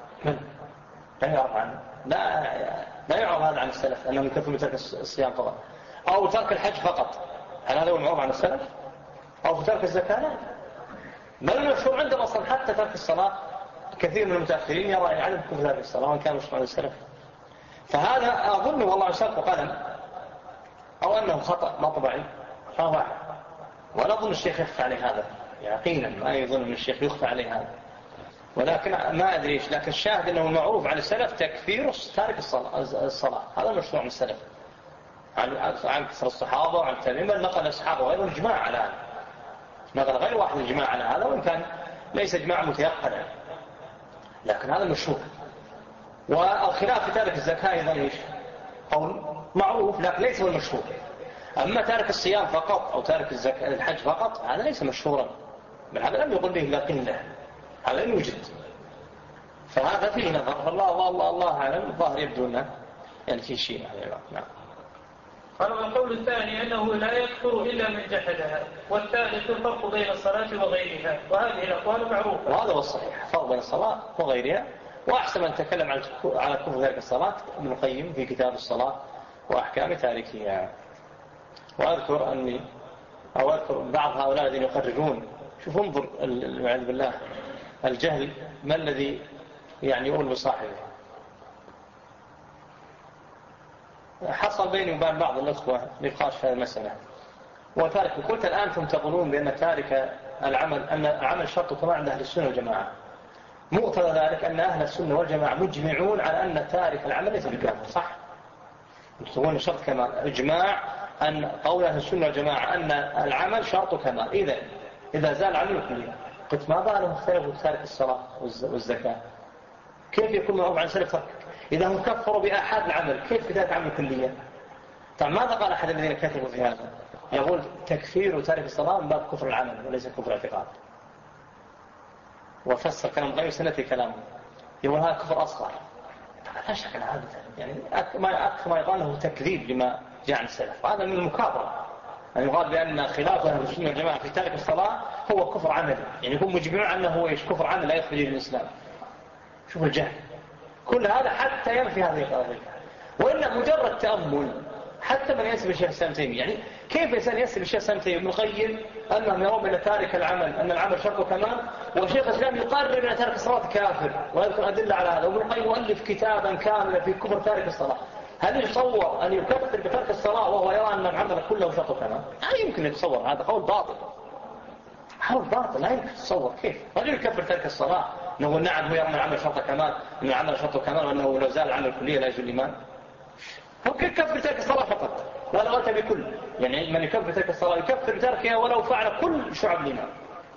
لا يعرف عنه، لا يعرف هذا عن السلف أنهم يكفرون بترك الصيام فقط، أو ترك الحج فقط. هل هذا هو المعروف عن السلف؟ أو ترك الزكاة؟ لا. بل المشهور عندهم أصلا حتى ترك الصلاة كثير من المتأخرين يرى عدم كفر ترك الصلاة وإن كان مشهور عن السلف. فهذا أظن والله سبق وقلم، أو أنه خطأ مطبعي، فهو ولا أظن الشيخ يخفى عليه هذا يقينا، ما يظن أن الشيخ يخفى عليه هذا، ولكن ما أدري إيش. لكن الشاهد أنه المعروف عن السلف تكفير تارك الصلاة، هذا مشروع من السلف عن كثر الصحابة وعن التابعين، بل نقل الصحابة وغيرهم إجماع على هذا، نقل غير واحد الإجماع على هذا، وإن كان ليس إجماع متيقنا، لكن هذا مشروع. والخلاف في تارك الزكاة أيضا إيش؟ قول معروف لكن ليس هو المشهور. أما تارك الصيام فقط أو تارك الحج فقط هذا ليس مشهورا، بل هذا لم يقل به إلا قلة، هذا لم يوجد. فهذا فيه نظر، الله أعلم. الظاهر يبدو أنه يعني في شيء. نعم. قال القول الثاني أنه لا يكفر إلا من جحدها، والثالث الفرق بين الصلاة وغيرها، وهذه الأقوال معروفة. وهذا هو الصحيح، الفرق بين الصلاة وغيرها. وأحسن من تكلم على كفر ذلك الصلاة ابن القيم في كتاب الصلاة وأحكام تاركها. وأذكر بعض هؤلاء الذين يقررون، شوف انظر والعياذ بالله الجهل ما الذي يعني يقول بصاحبه. حصل بيني وبين بعض الأخوة نقاش في هذه المسألة، وتارك قلت الآن أنتم تقولون بأن تارك العمل أن العمل شرط كما عند أهل السنة والجماعة. مقتضى ذلك أن أهل السنة والجماعة مجمعون على أن تارك العمل ليس بكافر، صح؟ تقولون شرط كمال، إجماع أن قول أهل السنة والجماعة أن العمل شرط كمال. إذا زال العمل كليا، قلت ما بالهم اختلفوا في تارك الصلاة والزكاة؟ كيف يكون معروف عن سلف ترك؟ إذا هم كفروا بآحاد العمل كيف بذلك عمل كليا؟ طبعا ماذا قال أحد الذين كتبوا في هذا؟ يقول تكفير وتارك الصلاة من باب كفر العمل وليس كفر اعتقاد. وفسر كلام غير سنتي كلامه، يقول هذا كفر أصغر. لا شك هذا يعني أكثر ما يقال له تكذيب لما جاء عن السلف، وهذا من المكابرة. يعني يقال بأن خلاف أهل السنة والجماعة في تارك الصلاة هو كفر عمل، يعني هم مجمعون أنه هو كفر عمل لا يخرج من الإسلام. شوف الجهل، كل هذا حتى ينفي هذه القضية. وإلا مجرد تأمل، حتى من ينسب الشيخ الإسلام تيمية، يعني كيف إنسان ينسب الشيخ الإسلام تيمية ابن القيم أنهم يرون أن تارك العمل أن العمل شرط كمال، والشيخ الإسلام يقرر أن تارك الصلاة كافر ويذكر أدلة على هذا، وابن القيم يؤلف كتابا كاملا في كفر تارك الصلاة. هل يتصور أن يكفر بترك الصلاة وهو يرى أن العمل كله شرط كمال؟ لا يمكن يتصور، هذا قول باطل، قول باطل لا يمكن يتصور. كيف رجل يكفر ترك الصلاة نقول نعم هو يرى أن العمل شرط كمال، أن العمل شرط كمال، وأنه لو زال العمل الكلية لا يزول الإيمان؟ هو كيف ترك الصلاة فقط ولا غلط بكل، يعني من يكفر ترك الصلاة يكفر بتركها ولو فعل كل شعب الإيمان.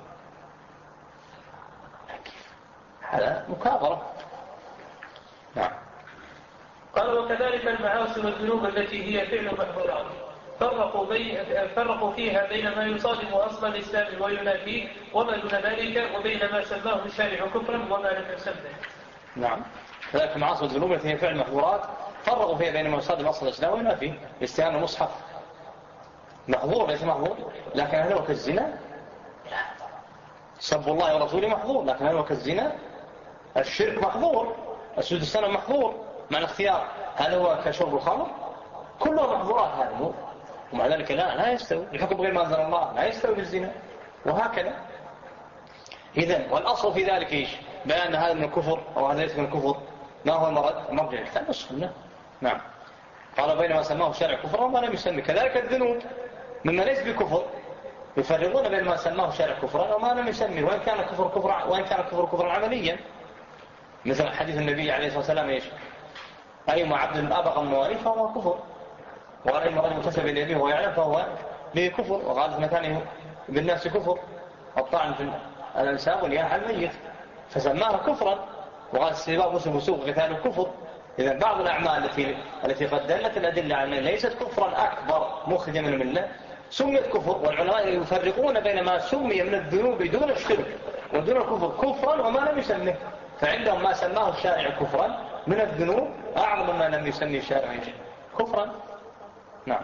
هذا مكابرة. نعم. قال وكذلك المعاصي والذنوب التي هي فعل محظورات فرقوا فيها بين ما يصادم أصل الإسلام وينافيه وما دون ذلك، وبين ما سماه الشارع كفرا وما لم يسمه. نعم. كذلك المعاصي والذنوب التي هي فعل محظورات فرقوا فيها بين ما يصادم أصل الإسلام وينافيه. استهانة المصحف محظور ليس محظور، لكن هل هو كالزنا؟ لا. سب الله ورسوله محظور، لكن هل هو كالزنا؟ الشرك محظور، السجود السنة محظور مع الاختيار، هل هو كشرب الخمر؟ كلها محظورات هذه الأمور، ومع ذلك لا يستوي الحكم بغير ما أنزل الله، لا يستوي بالزنا، وهكذا. إذن والأصل في ذلك إيش؟ بأن هذا من الكفر أو هذا ليس من الكفر. ما هو مرجع الكتاب والسنة. نعم. قال بينما سماه الشارع كفرا وما لم يسمي. كذلك الذنوب مما ليس بكفر يفرقون بين ما سماه الشارع كفرا وما لم يسمي، وإن كان الكفر كفرا عمليا، مثل حديث النبي عليه الصلاة والسلام إيش؟ أيما عبد أبغى الموالي فهو كفر، وقال أيما رجل مكتسب اليمين وهو يعلم فهو به كفر، وقال في مكانه بالناس كفر، الطعن في الأنساب والياء على الميت فسماها كفرا، وقال السباب مسلم وسوق قتال كفر. إذا بعض الأعمال التي قد دلت الأدلة على ليست كفرا أكبر مخرجا من الملة سميت كفر، والعلماء يفرقون بين ما سمي من الذنوب دون الشرك ودون الكفر كفرا وما لم يسمه، فعندهم ما سماه الشارع كفرا من الذنوب أعظم ما لم يسمي الشارع كفرا. نعم.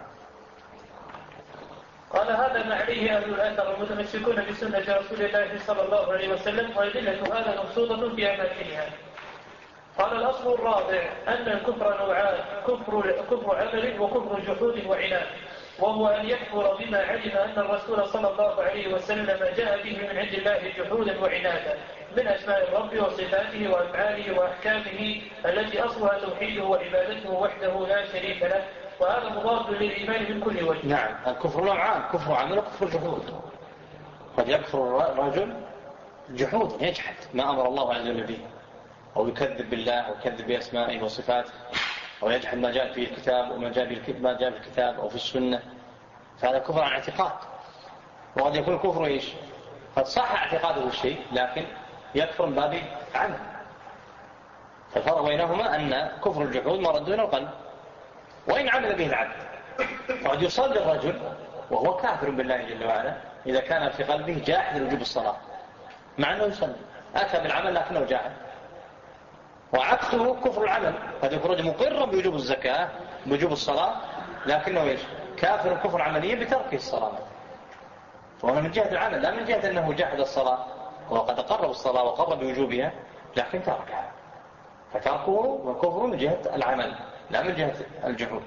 قال هذا ما عليه أهل الأثر المتمسكون بسنة رسول الله صلى الله عليه وسلم، وأدلة هذا مبسوطة في أماكنها. قال الأصل الرابع أن الكفر نوعان، كفر عمل وكفر جحود وعناد، وهو أن يكفر بما علم أن الرسول صلى الله عليه وسلم جاء به من عند الله جحودا وعنادا من أسماء الرب وصفاته وأفعاله وأحكامه التي أصلها توحيده وعبادته وحده لا شريك له، وهذا مضاد للإيمان من كل وجه. نعم. الكفر نوعان، كفر عمل وكفر جحود. قد يكفر الرجل جحود يجحد ما أمر الله عز وجل به، أو يكذب بالله أو يكذب بأسمائه وصفاته، أو يجحد ما جاء فيه الكتاب وما جاء في الكتاب أو في السنة، فهذا كفر عن اعتقاد. وقد يكون كفر إيش؟ قد صح اعتقاده الشيء لكن يكفر من باب عمل. فالفرق بينهما أن كفر الجحود مرد من القلب، وإن عمل به العبد. فقد يصلي الرجل وهو كافر بالله جل وعلا إذا كان في قلبه جاحد لوجوب الصلاة، مع أنه يصلي أتى بالعمل لكنه جاحد. وعكسه كفر العمل، قد يكون رجل مقرا بوجوب الزكاة بوجوب الصلاة لكنه إيش؟ كافر كفر عمليا بتركه الصلاة، فهنا من جهة العمل لا من جهة أنه جاحد الصلاة، وقد قرب الصلاة وقرب بوجوبها لكن تركها، فتركه وكفر من جهة العمل لا من جهة الجحود.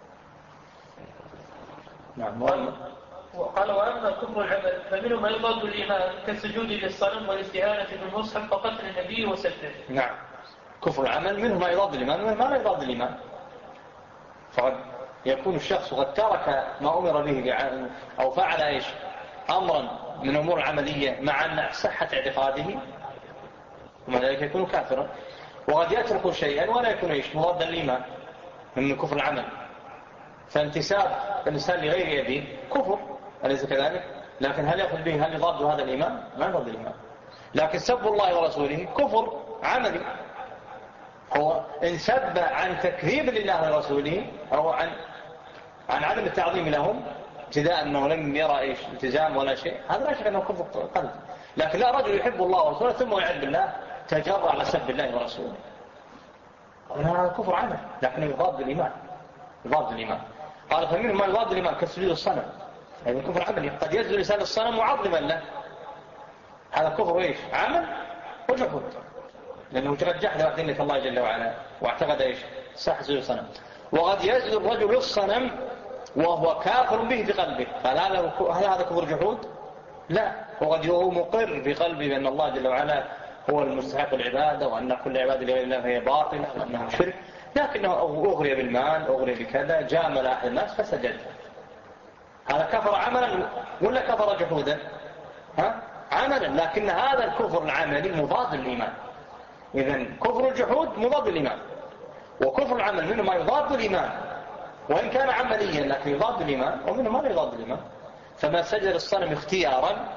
نعم. وقال وأما كفر العمل فمنه ما يضاد الإيمان كالسجود للصنم والاستهانة بالمصحف وقتل النبي وسده. نعم. كفر العمل منه ما يضاد الإيمان وما لا يضاد الإيمان. فقد يكون الشخص قد ترك ما أمر به أو فعل إيش أمرا من أمور العملية مع أن صحة اعتقاده ومع ذلك يكون كافرا. وقد يترك شيئا ولا يكون إيش مضاد الإيمان من كفر العمل. فانتساب الإنسان لغير يده كفر أليس كذلك؟ لكن هل يأخذ به هل يضاد هذا الإيمان؟ ما يضاد الإيمان. لكن سب الله ورسوله كفر عملي، هو إن سب عن تكذيب لله ورسوله أو عن عدم التعظيم لهم ابتداء أنه لم يرى إيش التزام ولا شيء، هذا لا شك أنه كفر قلب. لكن لا رجل يحب الله ورسوله ثم يعد بالله تجرع على سب الله ورسوله، هذا كفر عمل لكنه يضاد الإيمان. يضاد الإيمان. قال فمنه ما يضاد الإيمان كسجود الصنم، هذا كفر عملي، قد يسجد لسان الصنم معظما له، هذا كفر إيش عمل وجحود. لأنه قد جحد وحدانية الله جل وعلا واعتقد إيش؟ صح سجود الصنم. وقد يسجد الرجل للصنم وهو كافر به في قلبه، هل هذا كفر جحود؟ لا، وقد هو مقر في قلبه بأن الله جل وعلا هو المستحق العبادة، وأن كل عبادة لغير الله هي باطلة وأنها شرك، لكنه أغري بالمال، أغري بكذا، جامل أحد الناس فسجد. هذا كفر عملا ولا كفر جحودا؟ عملا، لكن هذا الكفر العملي مضاد للإيمان. إذن كفر الجحود مضاد للإيمان، وكفر العمل منه ما يضاد الإيمان، وإن كان عمليا لكن يضاد الإيمان، ومنه ما لا يضاد الإيمان. فما سجد الصنم اختيارا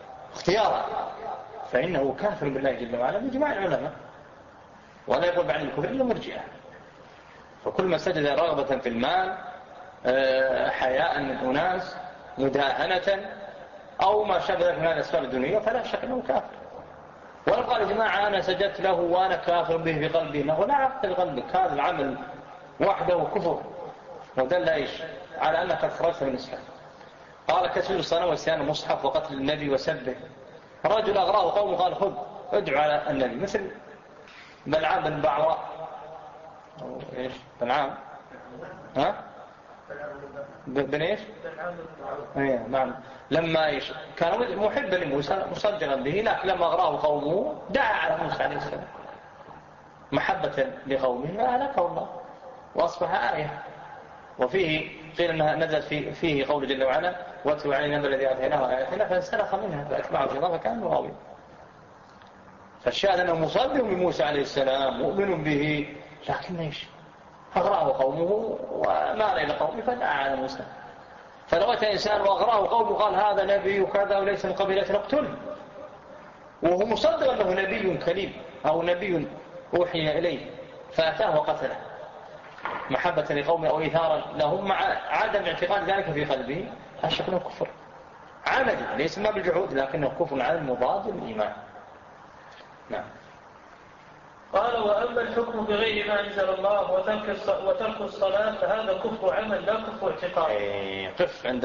فإنه كافر بالله جل وعلا بإجماع العلماء، ولا يقول بعد الكفر إلا مرجئة. فكل ما سجد رغبة في المال، حياء من أناس، مداهنة، أو ما شابه ذلك من الأسباب الدنيا، فلا شك أنه كافر. ولا قال يا جماعة أنا سجدت له وأنا كافر به بقلبي، إنه لا عقل بقلبك، هذا العمل وحده كفر، ودل إيش؟ على أنك قد خرجت من الإسلام. قال كسر الصنم وسيان المصحف وقتل النبي وسبه. رجل أغراه قوم قال خذ ادعو على النبي، مثل بلعام بن بعوراء، أو إيش بلعام بن إيش نعم، لما إيش كان محبا لموسى مصدقا به، لكن لما أغراه قومه دعا على موسى عليه السلام محبة لقومه فأهلكه الله وأصبح آية. وفيه قيل أنها نزل فيه قول جل وعلا واتلو علينا الذي آتيناه آياتنا فانسلخ منها فأتبعه الشيطان فكان غاويا. فالشاهد أنه مصدق بموسى عليه السلام مؤمن به، لكن إيش أغراه قومه ومال إلى قومه فدعا على موسى. فلو أتى إنسان وأغراه قومه قال هذا نبي وكذا وليس من قبيلتنا اقتله، وهو مصدق أنه نبي كريم أو نبي أوحي إليه، فأتاه وقتله محبة لقومه أو إثارا لهم مع عدم اعتقاد ذلك في قلبه، أشك أنه كفر عملي ليس ما بالجحود، لكنه كفر عملي مضاد للإيمان. نعم. قال وأما الحكم بغير ما أنزل الله وترك الصلاة فهذا كفر عمل لا كفر اعتقاد. قف عند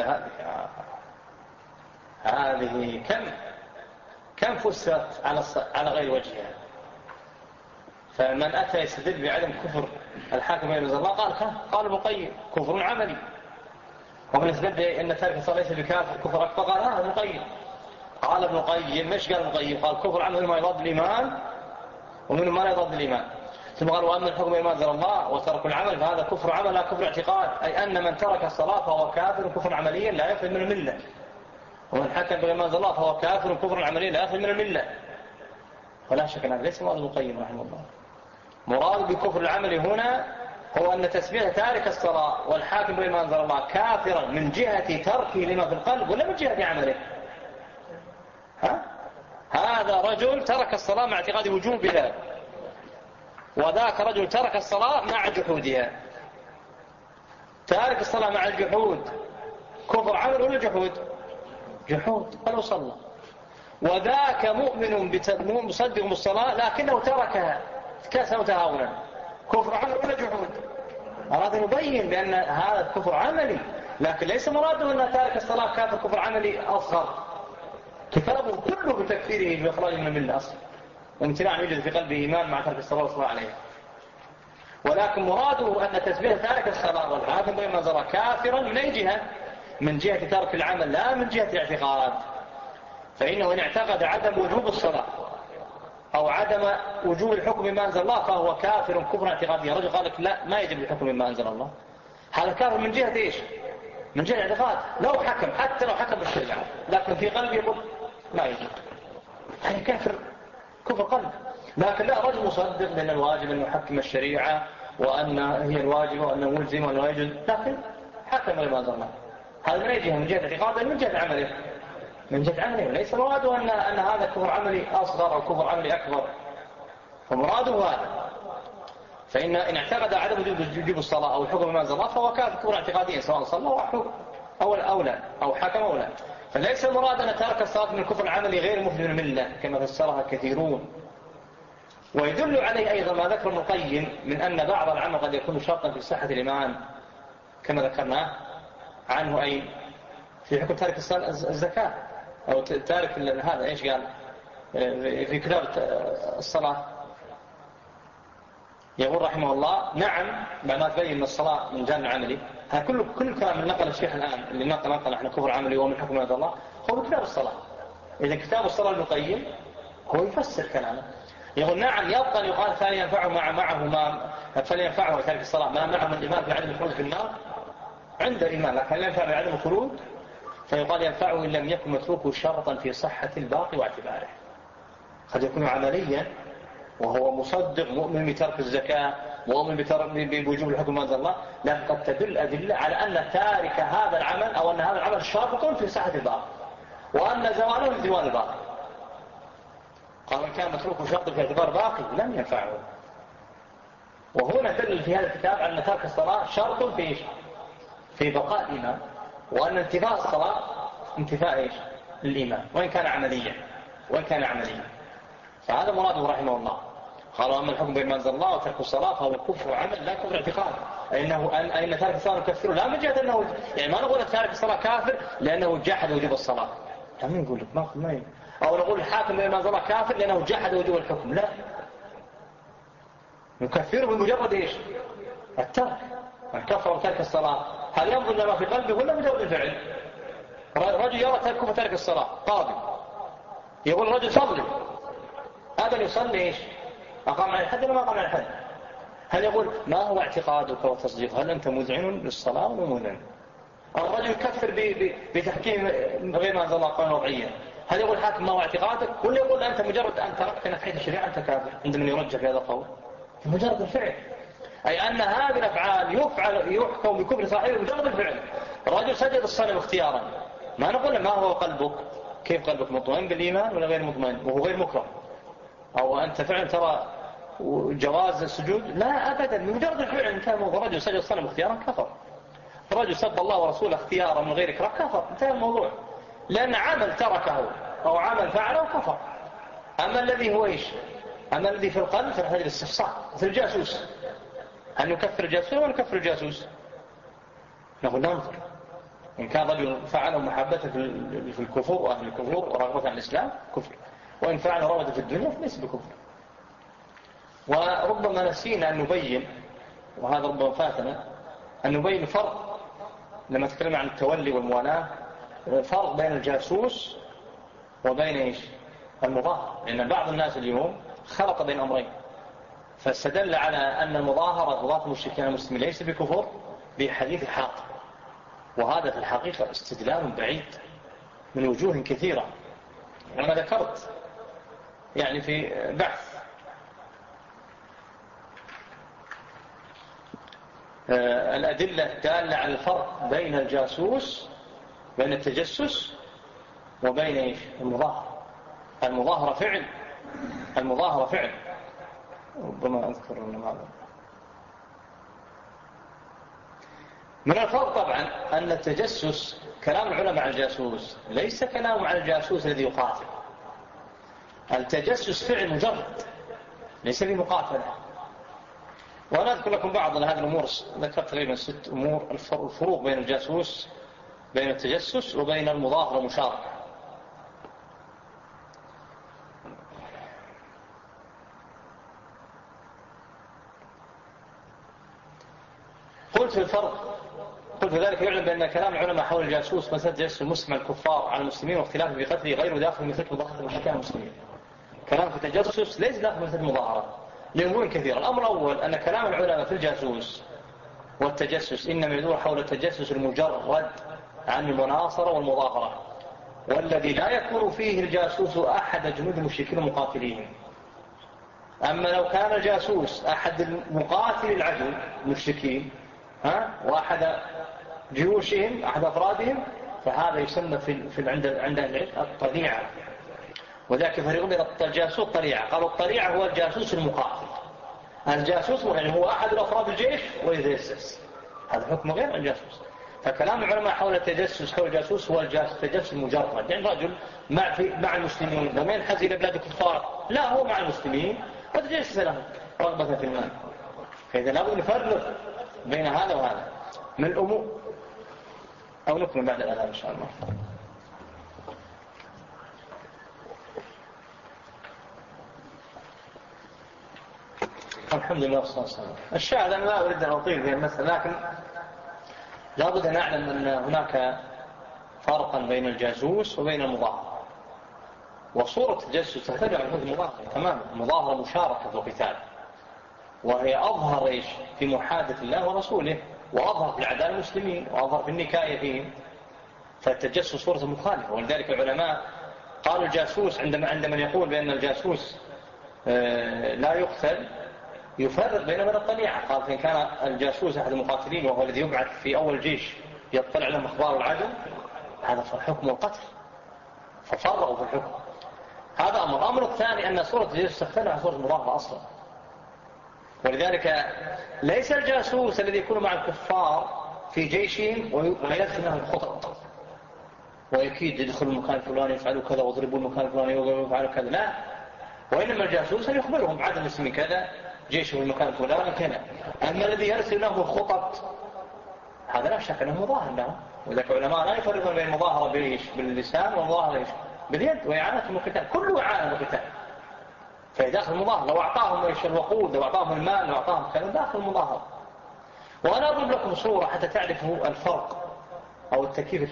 هذه كم فسرت على غير وجهها. فمن أتى يستدل بعدم كفر الحاكم بغير ما أنزل الله قال ابن القيم كفر عملي، ومن يستدل أن تارك الصلاة ليس بكافر كفر أكبر قال ابن القيم. قال ابن القيم مش قال ابن القيم، قال كفر عملي ما يضاد الإيمان ومنه ما لا يضاد الإيمان. ثم قال وأما الحكم بما أنزل الله وترك العمل فهذا كفر عمل لا كفر اعتقاد، أي أن من ترك الصلاة فهو كافر كفر عمليا لا يخرج من الملة، ومن حكم بما أنزل الله فهو كافر كفر عمليا لا يخرج من الملة. ولا شك أن هذا ليس مراد ابن القيم رحمه الله. مراد بكفر العمل هنا هو أن تسمية تارك الصلاة والحاكم بما أنزل الله كافرا من جهة تركه لما في القلب ولا من جهة عمله. هذا رجل ترك الصلاة مع اعتقاد وجوبها، وذاك رجل ترك الصلاة مع جحودها. تارك الصلاة مع الجحود كفر عمل ولا جحود؟ جحود ولو صلى. وذاك مؤمن مصدق بالصلاة لكنه تركها كسلا وتهاونا كفر عمل ولا جحود؟ أراد أن يبين بأن هذا كفر عملي، لكن ليس مراده أن تارك الصلاة كافر كفر عملي أصغر، كتابه كله بتكفيره بإخراج من الملة أصلا، وامتناع يوجد في قلبه إيمان مع ترك الصلاة والصلاة عليها. ولكن مراده أن تسبيح تارك الصلاة والحاكم بما أنزل الله كافرا من أي جهة؟ من جهة ترك العمل لا من جهة الاعتقاد. فإنه إن اعتقد عدم وجوب الصلاة أو عدم وجوب الحكم بما أنزل الله فهو كافر كفر اعتقادي. رجل قال لك لا ما يجب الحكم بما أنزل الله، هذا كافر من جهة إيش؟ من جهة الاعتقاد. لو حكم حتى لو حكم بالشريعة لكن في قلبه يقول ما يجب، هذا كافر كفر قلب. لكن لا، رجل مصدق بأن الواجب أن يحكم الشريعة وأن هي الواجب وأنه ملزم وأنه يجوز، لكن حكم بما أنزل الله. هذا من أي جهة؟ من جهة اعتقاده من جهة عمله؟ من جهة عمله. وليس مراده أن هذا كفر عملي أصغر أو كفر عملي أكبر، فمراده هذا. فإن إن اعتقد عدم وجوب الصلاة أو الحكم بما أنزل الله فهو كافر كفر اعتقاديا سواء صلى أو لا أو حكم أو لا. فليس المراد أن ترك الصلاة من الكفر العملي غير مخرج من الملة كما فسرها كثيرون. ويدل عليه أيضا ما ذكر ابن القيم من أن بعض العمل قد يكون شرطا في صحة الإيمان كما ذكرناه عنه، أي في حكم تارك الزكاة أو تارك هذا إيش قال في كتاب الصلاة يقول رحمه الله نعم بعد ما تبين أن الصلاة من جانب عملي. هذا كل كلام من نقل الشيخ الآن اللي نقل احنا كفر عملي ومن حكم هذا الله هو كتاب الصلاة. إذا كتاب الصلاة ابن القيم هو يفسر كلامه. يقول نعم يبقى أن يقال فلينفعه فلينفعه تارك الصلاة ما معه من الإيمان بعدم الخروج في النار عند الإيمان، لكن لا ينفع بعدم الخروج فيقال ينفعه إن لم يكن متروكه شرطا في صحة الباقي واعتباره. قد يكون عمليا وهو مصدق مؤمن بترك الزكاة مؤمن بوجوب الحكم ما أنزل الله، لكن قد تدل أدلة على أن تارك هذا العمل أو أن هذا العمل شرط في صحة الباقي وأن زواله لزوال الباقي. قال إن كان متروكه شرط في اعتبار باقي لم ينفعه. وهنا دل في هذا الكتاب على أن ترك الصلاة شرط في بقاء الإيمان، وأن انتفاء الصلاة انتفاء الإيمان وإن كان عمليا. فهذا مراده رحمه الله. قالوا أما الحكم بما أنزل الله وترك الصلاة فهو كفر وعمل لا كفر اعتقاد، أن تارك الصلاة يكفره لا من جهة أنه يعني ما نقول تارك الصلاة كافر لأنه جحد وجوب الصلاة، لا ما نقول لك ما أو نقول الحاكم بما أنزل الله كافر لأنه جحد وجوب الحكم، لا نكفره بمجرد الترك. من كفر وترك الصلاة هل ينظر لما في قلبه ولا مجرد الفعل؟ رجل يرى كفر ترك الصلاة قاضي يقول الرجل صلي، هذا يصلي أقام على الحد ولا ما أقام على الحد؟ هل يقول ما هو اعتقادك وتصديقه؟ هل أنت مذعن للصلاة ولا مذعن؟ أو الرجل يكفر بتحكيم غير ما أنزل الله قانون وضعيا، هل يقول الحاكم ما هو اعتقادك ولا يقول أنت مجرد أن تركت نفحية الشريعة أنت كافر؟ عندما يرجح في هذا القول مجرد الفعل، أي أن هذه الأفعال يحكم بكفر صاحبه مجرد الفعل. الرجل سجد الصلاة اختيارا، ما نقول ما هو قلبك، كيف قلبك مطمئن بالإيمان ولا غير مطمئن وهو غير مكره، أو أنت فعلا ترى جواز السجود؟ لا أبدا، بمجرد الفعل. إن كان الرجل سجد الصلاة اختيارا كفر، الرجل سب الله ورسوله اختيارا من غير إكراه كفر، انتهى الموضوع، لأن عمل تركه أو عمل فعله كفر. أما الذي هو أما الذي في القلب فهذا الاستفسار مثل الجاسوس، هل نكفر الجاسوس ولا نكفر الجاسوس؟ نقول ننظر، إن كان رجل فعله محبة في الكفر وأهل الكفر ورغبة عن الإسلام كفر، وإن فعله رغبة في الدنيا فليس بكفر. وربما نسينا أن نبين، وهذا ربما فاتنا أن نبين فرق لما تكلم عن التولي والموالاة، فرق بين الجاسوس وبين المظاهر، لأن بعض الناس اليوم خلط بين أمرين، فاستدل على أن المظاهرة وظاهر المشركين المسلمين ليس بكفر بحديث حاطب، وهذا في الحقيقة استدلال بعيد من وجوه كثيرة. وأنا ذكرت يعني في بحث الأدلة الدالة على الفرق بين الجاسوس بين التجسس وبين المظاهرة. المظاهرة فعل ربما أذكر هذا من الفرق طبعا أن التجسس كلام العلماء عن الجاسوس ليس كلام عن الجاسوس الذي يقاتل. التجسس فعل مجرد ليس بمقاتلة. وأنا أذكر لكم بعض هذه الأمور، ذكرت تقريبا 6 أمور الفروق بين الجاسوس بين التجسس وبين المظاهرة المشاركة. قلت ذلك يعلم بأن كلام العلماء حول الجاسوس مسألة تجسس المسلم الكفار على المسلمين واختلاف في قتله غير داخل مثل مظاهرة المحكام المسلمين. كلام في التجسس ليس داخل مثل المظاهرة لأمور كثيرة. الأمر الأول أن كلام العلماء في الجاسوس والتجسس إنما يدور حول التجسس المجرد عن المناصرة والمظاهرة، والذي لا يكون فيه الجاسوس أحد جنود المشركين المقاتلين. أما لو كان الجاسوس أحد المقاتل العدو المشركين وأحد جيوشهم أحد أفرادهم فهذا يسمى عند العلم الطليعة. وذلك فريق بين الجاسوس والطليعة. قالوا الطليعة هو الجاسوس المقاتل، الجاسوس يعني هو أحد الأفراد الجيش ويتجسس، هذا حكم غير الجاسوس. فكلام العلماء حول التجسس حول الجاسوس هو التجسس المجرد، يعني رجل مع المسلمين لما ينحاز إلى بلاد الكفار لا هو مع المسلمين وتجسس لهم رغبة في المال. فإذا لابد نفرق بين هذا وهذا من الأمور. أو نكمل بعد الأذان إن شاء الله. الحمد الحمد لله والصلاة والسلام. الشاهد أنا لا أريد أن أطيل في المسألة، لكن لابد أن نعلم أن هناك فرقا بين الجاسوس وبين المظاهرة. وصورة الجاسوس تختلف عن المظاهرة تماما. المظاهرة مشاركة في القتال، وهي أظهر في محادثة الله ورسوله، وأظهر في أعداء المسلمين، وأظهر في النكاية فيهم. فالتجسس صورة مخالفة. ولذلك العلماء قالوا الجاسوس عندما يقول بأن الجاسوس لا يقتل يفرق بين من الطليعة. قال فإن كان الجاسوس أحد المقاتلين وهو الذي يبعث في أول جيش يطلع لهم أخبار العدو، هذا فالحكم القتل، ففرقوا في الحكم. هذا أمر الثاني أن صورة الجاسوس تختلف عن صورة المظاهرة أصلا. ولذلك ليس الجاسوس الذي يكون مع الكفار في جيشهم ويرسل لهم الخطط ويكيد يدخل المكان الفلاني يفعلوا كذا ويضربوا المكان الفلاني ويفعلوا كذا، لا. وإنما الجاسوس يخبرهم بعد المسلمين كذا، جيشه في المكان الفلاني كذا. أما الذي يرسل لهم الخطط هذا لا شك أنه مظاهر له. ولذلك العلماء لا يفرقون بين المظاهرة باللسان والمظاهرة باليد وإعانتهم القتال. كله إعانة القتال. فداخل المظاهرة لو أعطاهم الوقود، لو أعطاهم المال، لو أعطاهم كذا، داخل المظاهرة. وأنا أضرب لكم صورة حتى تعرفوا الفرق أو التكييف،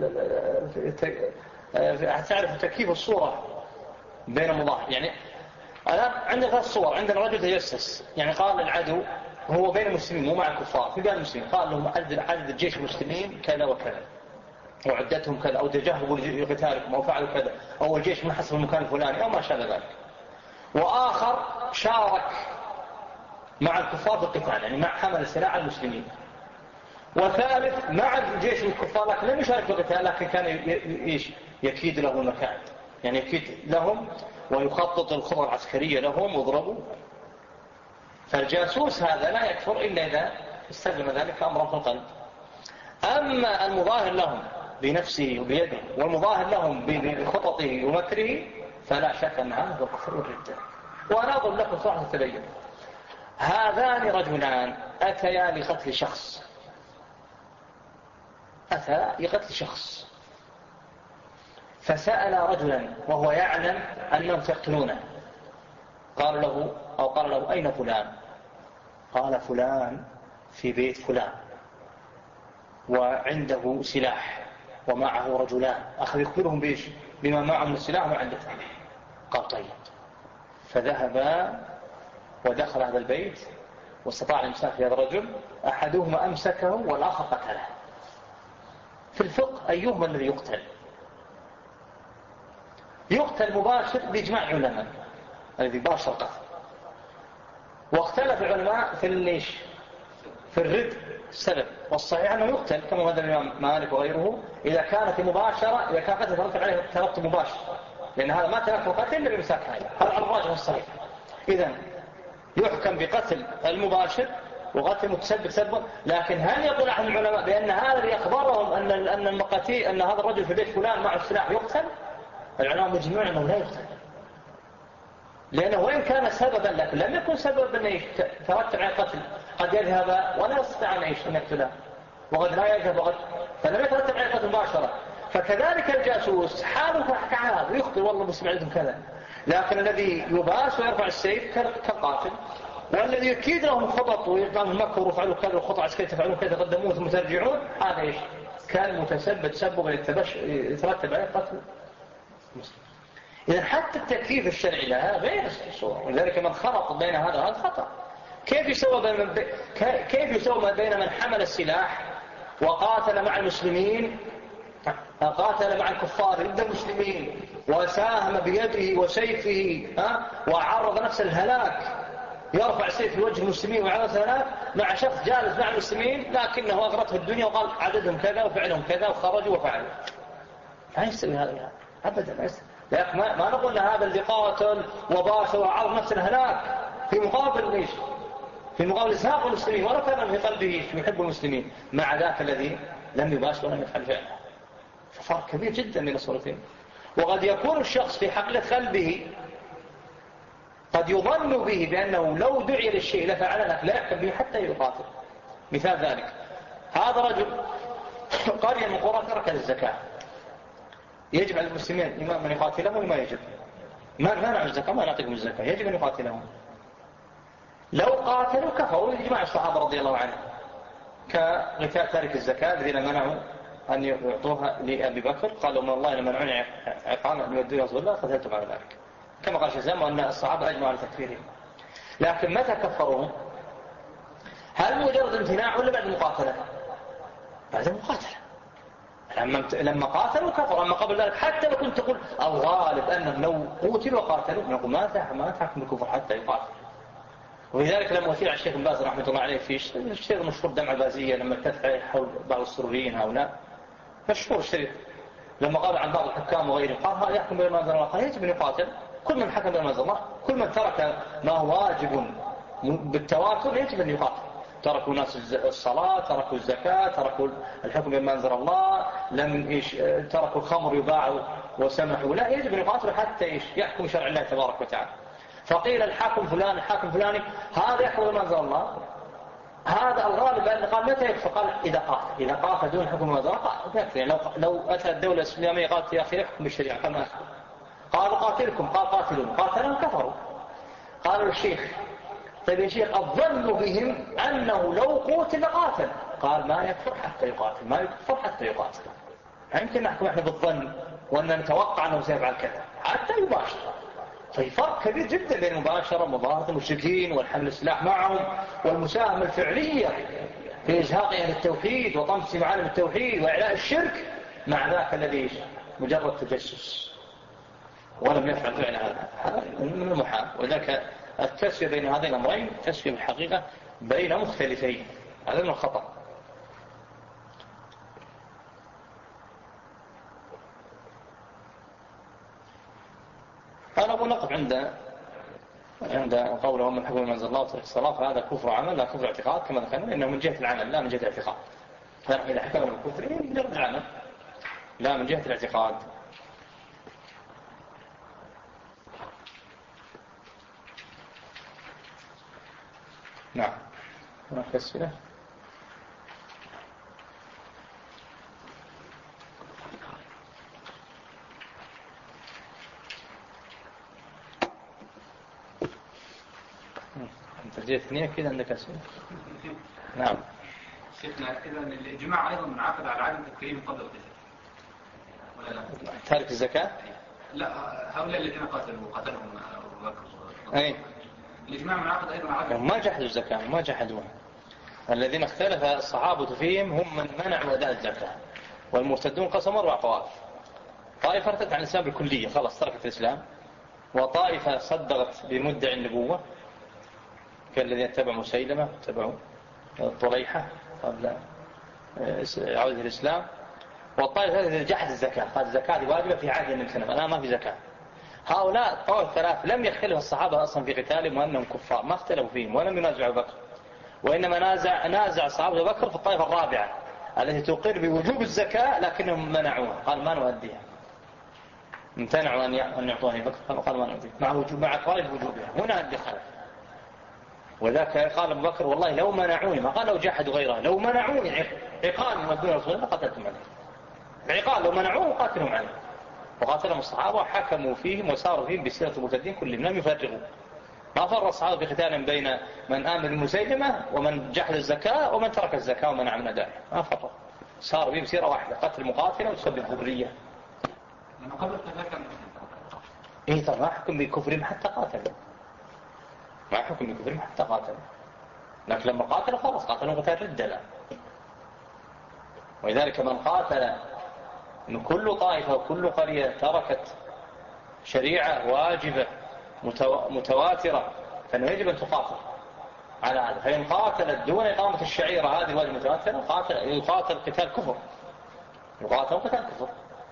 تعرف تكييف الصورة بين المظاهر. يعني الآن عندنا ثلاث صور. عندنا رجل تجسس، يعني قال العدو هو بين المسلمين مو مع الكفار، في بين المسلمين قال لهم عدد الجيش المسلمين كذا وكذا وعدتهم كذا، أو تجهبوا لقتالكم، أو فعلوا كذا، أو الجيش منحصر في المكان الفلاني، أو ما شابه ذلك. وآخر شارك مع الكفار في القتال، يعني مع حمل السلاح على المسلمين. وثالث مع جيش الكفار لكن لم يشارك في القتال، لكن كان يكيد له المكان، يعني يكيد لهم ويخطط الخطط العسكرية لهم ويضربوا. فالجاسوس هذا لا يكفر إلا إذا استلزم ذلك أمرا في القلب. أما المظاهر لهم بنفسه وبيده والمظاهر لهم بخططه ومكره فلا شك أن هذا هو الكفر والردة. وأنا أضرب لكم صراحة تبين. هذان رجلان أتيا لقتل شخص، أتى لقتل شخص، فسأل رجلا وهو يعلم أنهم سيقتلونه، قال له أين فلان؟ قال فلان في بيت فلان وعنده سلاح ومعه رجلان. أخذ يخبرهم بإيش؟ بما معه من السلاح وما عنده. قال طيب. فذهب ودخل هذا البيت واستطاع الإمساك في هذا الرجل. أحدهما أمسكه والآخر قتله. في الفقه أيهما الذي يقتل؟ يقتل مباشر بإجماع علماء الذي باشر قتل. واختلف العلماء في الرد السبب، والصحيح أنه يقتل كما مذهب الإمام مالك وغيره إذا كانت مباشرة، إذا كان قتل ترتب عليه ترتب مباشر، لأن هذا ما ترتب قتل إلا بإمساك هذا على الراجح الصحيح. إذن يحكم بقتل المباشر وقتل متسبب سبب. لكن هل يقول أحد العلماء بأن هذا اللي أخبرهم أن المقاتل أن هذا الرجل في بيت فلان معه السلاح يقتل؟ العلماء مجمعون أنه لا يقتل، لأنه وإن كان سببا لكن لم يكن سببا أن يترتب على القتل. قد يذهب ولا يستطيع أن يقتله، وقد لا يذهب فلم يترتب على القتل مباشرة. فكذلك الجاسوس حاله كهذا يخبر والله مسلم عندهم كذا، لكن الذي يباس ويرفع السيف كالقاتل، والذي يكيد لهم الخطط ويقام المكر وفعلوا كذا والخطط عسكرية تفعلون كذا تقدمون ثم ترجعون، هذا كان متسبب تسببا يترتب عليه قتل مسلم. إذا حتى التكليف الشرعي لها غير الصورة. ولذلك من خلط بين هذا خطأ. كيف يسوى بين من حمل السلاح وقاتل مع المسلمين، قاتل مع الكفار ضد المسلمين وساهم بيده وسيفه وعرض نفسه الهلاك، يرفع سيف في وجه المسلمين وعرض نفسه الهلاك، مع شخص جالس مع المسلمين لكنه أغرته الدنيا وقال عددهم كذا وفعلهم كذا وخرجوا وفعلوا. لا يستوي هذا أبدا، لا يستوي. لكن ما نقول هذا اللي قاتل وباشر وعرض نفسه الهلاك في مقابل ليش؟ في مقابل إسحاق المسلمين، ولو كان في قلبه يحب المسلمين، مع ذاك الذي لم يباشر ولم يفعل فعله. ففرق كبير جدا بين الصورتين. وقد يكون الشخص في حقيقة قلبه قد يظن به بأنه لو دعي للشيء لفعل، لك لا يحكم به حتى يقاتل. مثال ذلك هذا رجل قرية من قرى ترك الزكاة، يجب على المسلمين إمام من يقاتلهم وما يجب؟ ما نعم الزكاة، ما نعطيكم الزكاة، يجب أن يقاتلهم. لو قاتلوا كفروا إجماع الصحابة رضي الله عنهم، كقتال تارك الزكاة الذين منعوا أن يعطوها لأبي بكر، قالوا من الله لمنعوني عقالا أن يودوا رسول الله قتلتم على ذلك، كما قال شيخ أن الصحابة أجمعوا على تكفيرهم. لكن متى كفروهم؟ هل مجرد امتناع ولا بعد المقاتلة؟ بعد المقاتلة. لما قاتلوا كفروا، أما قبل ذلك حتى لو كنت تقول الغالب أنهم لو قتلوا وقاتلوا نقول ما تحكم الكفر حتى يقاتل. ولذلك لما أثير على الشيخ بن باز رحمة الله عليه في الشيخ مشهور دمعة بازية لما ارتفع حول بعض السروريين هؤلاء، مشهور الشريف، لما قال عن بعض الحكام وغيرهم قال هذا يحكم بما أنزل الله، قال يجب أن يقاتل كل من حكم بما أنزل الله، كل من ترك ما هو واجب بالتواتر يجب أن يقاتل. تركوا ناس الصلاة، تركوا الزكاة، تركوا الحكم بما أنزل الله، تركوا الخمر يباع وسمحوا، لا يجب أن يقاتلوا حتى يحكم شرع الله تبارك وتعالى. فقيل الحاكم فلان الحاكم فلاني هذا يحكم بما أنزل الله، هذا الغالب أن قال متى يكفر؟ قال إذا قاتل دون حكم بما أنزل الله يكفر. يعني لو أتى الدولة الإسلامية قالت يا أخي يحكم بالشريعة كما أخبر، قالوا قاتلكم، قال قاتلون، قاتلون كفروا. قالوا الشيخ طيب يا شيخ الظن بهم أنه لو قتل قاتل، قال ما يكفر حتى يقاتل، ما يكفر حتى يقاتل. يمكن نحكم احنا بالظن وأن نتوقع أنه سيفعل كذا حتى يباشر. في فرق كبير جدا بين المباشرة ومظاهرة المشركين والحمل السلاح معهم والمساهمة الفعلية في إزهاق أهل التوحيد وطمس معالم التوحيد وإعلاء الشرك، مع ذاك الذي مجرد تجسس ولم يفعل فعل هذا من المحال. وذلك التسوية بين هذين الأمرين تسوية بالحقيقة بين مختلفين، هذا من الخطأ. أنا أقول نقف عند قوله من حكم منزل الله وترك الصلاة، فهذا كفر عمل لا كفر اعتقاد كما ذكرنا، لأنه من جهة العمل لا من جهة الاعتقاد. إذا حكم الكفر من جهة العمل لا من جهة الاعتقاد. نعم. هناك أسئلة؟ الترجية الثانية كذا عندك أسئلة؟ نعم. شيخنا إذا الإجماع أيضا منعقد على عدم تكريم قبل القتال ولا لا؟ تارك الزكاة؟ لا، هؤلاء الذين قتلهم أبو بكر. أي. الإجماع منعقد أيضا على عدم. ما جحدوا الزكاة، ما جحدوها. الذين اختلف الصحابة فيهم هم من منعوا أداء الزكاة، والمرتدون قسموا 4 طوائف. طائفة ارتدت عن الإسلام بالكلية خلاص تركت الإسلام، وطائفة صدقت بمدعي النبوة كالذين اتبعوا مسيلمة اتبعوا طليحة قبل عودة الإسلام، والطائفة التي جحد الزكاة قال الزكاة واجبة في عهد النبي صلى الله عليه وسلم الآن ما في زكاة. هؤلاء الطوائف 3 لم يختلف الصحابة أصلا في قتالهم وأنهم كفار، ما اختلفوا فيهم ولم ينازعوا بكر، وإنما نازع صحابة بكر في الطائفة الرابعة التي تقر بوجوب الزكاة لكنهم منعوها، قال ما نؤديها، امتنعوا أن يعطوني بكر، قالوا ما نؤديها مع طائف وجوبها. هنا اللي خالف، وذاك قال أبو بكر والله لو منعوني، ما قال لو جحدوا غيره، لو منعوني عقال يودون رسول الله قتلتم عليه، عقال لو منعوه قاتلهم عليه. وقاتلهم الصحابة وحكموا فيهم وساروا فيهم بسيرة المرتدين كلهم لم يفرقوا، ما فرق الصحابة بقتال بين من آمن بالمسيلمة ومن جحد الزكاة ومن ترك الزكاة ومنع من أدائها، ما فرق، صار فيهم سيرة واحدة، قتل مقاتلة وتسبب الحرية. لما قبل القتال كان إيه طبعا ما حكم بكفرهم حتى قاتلوا، ما حكم بكفرهم حتى قاتلوا، لكن لما قاتلوا خلاص قاتلوا قتال ردة. ولذلك من قاتل من كل طائفة وكل قرية تركت شريعة واجبة متواترة فإنه يجب أن تقاتل على هذا. فإن قاتلت دون إقامة الشعيرة هذه الواجبة المتواترة يقاتل قتال كفر، يقاتل قتال كفر.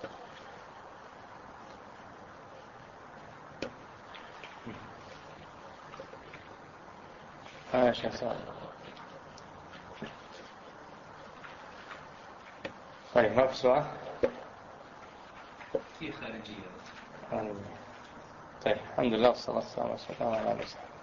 شيخ سؤال. طيب ما في سؤال؟ في خارجية. طيب الحمد لله والصلاة والسلام على رسول الله.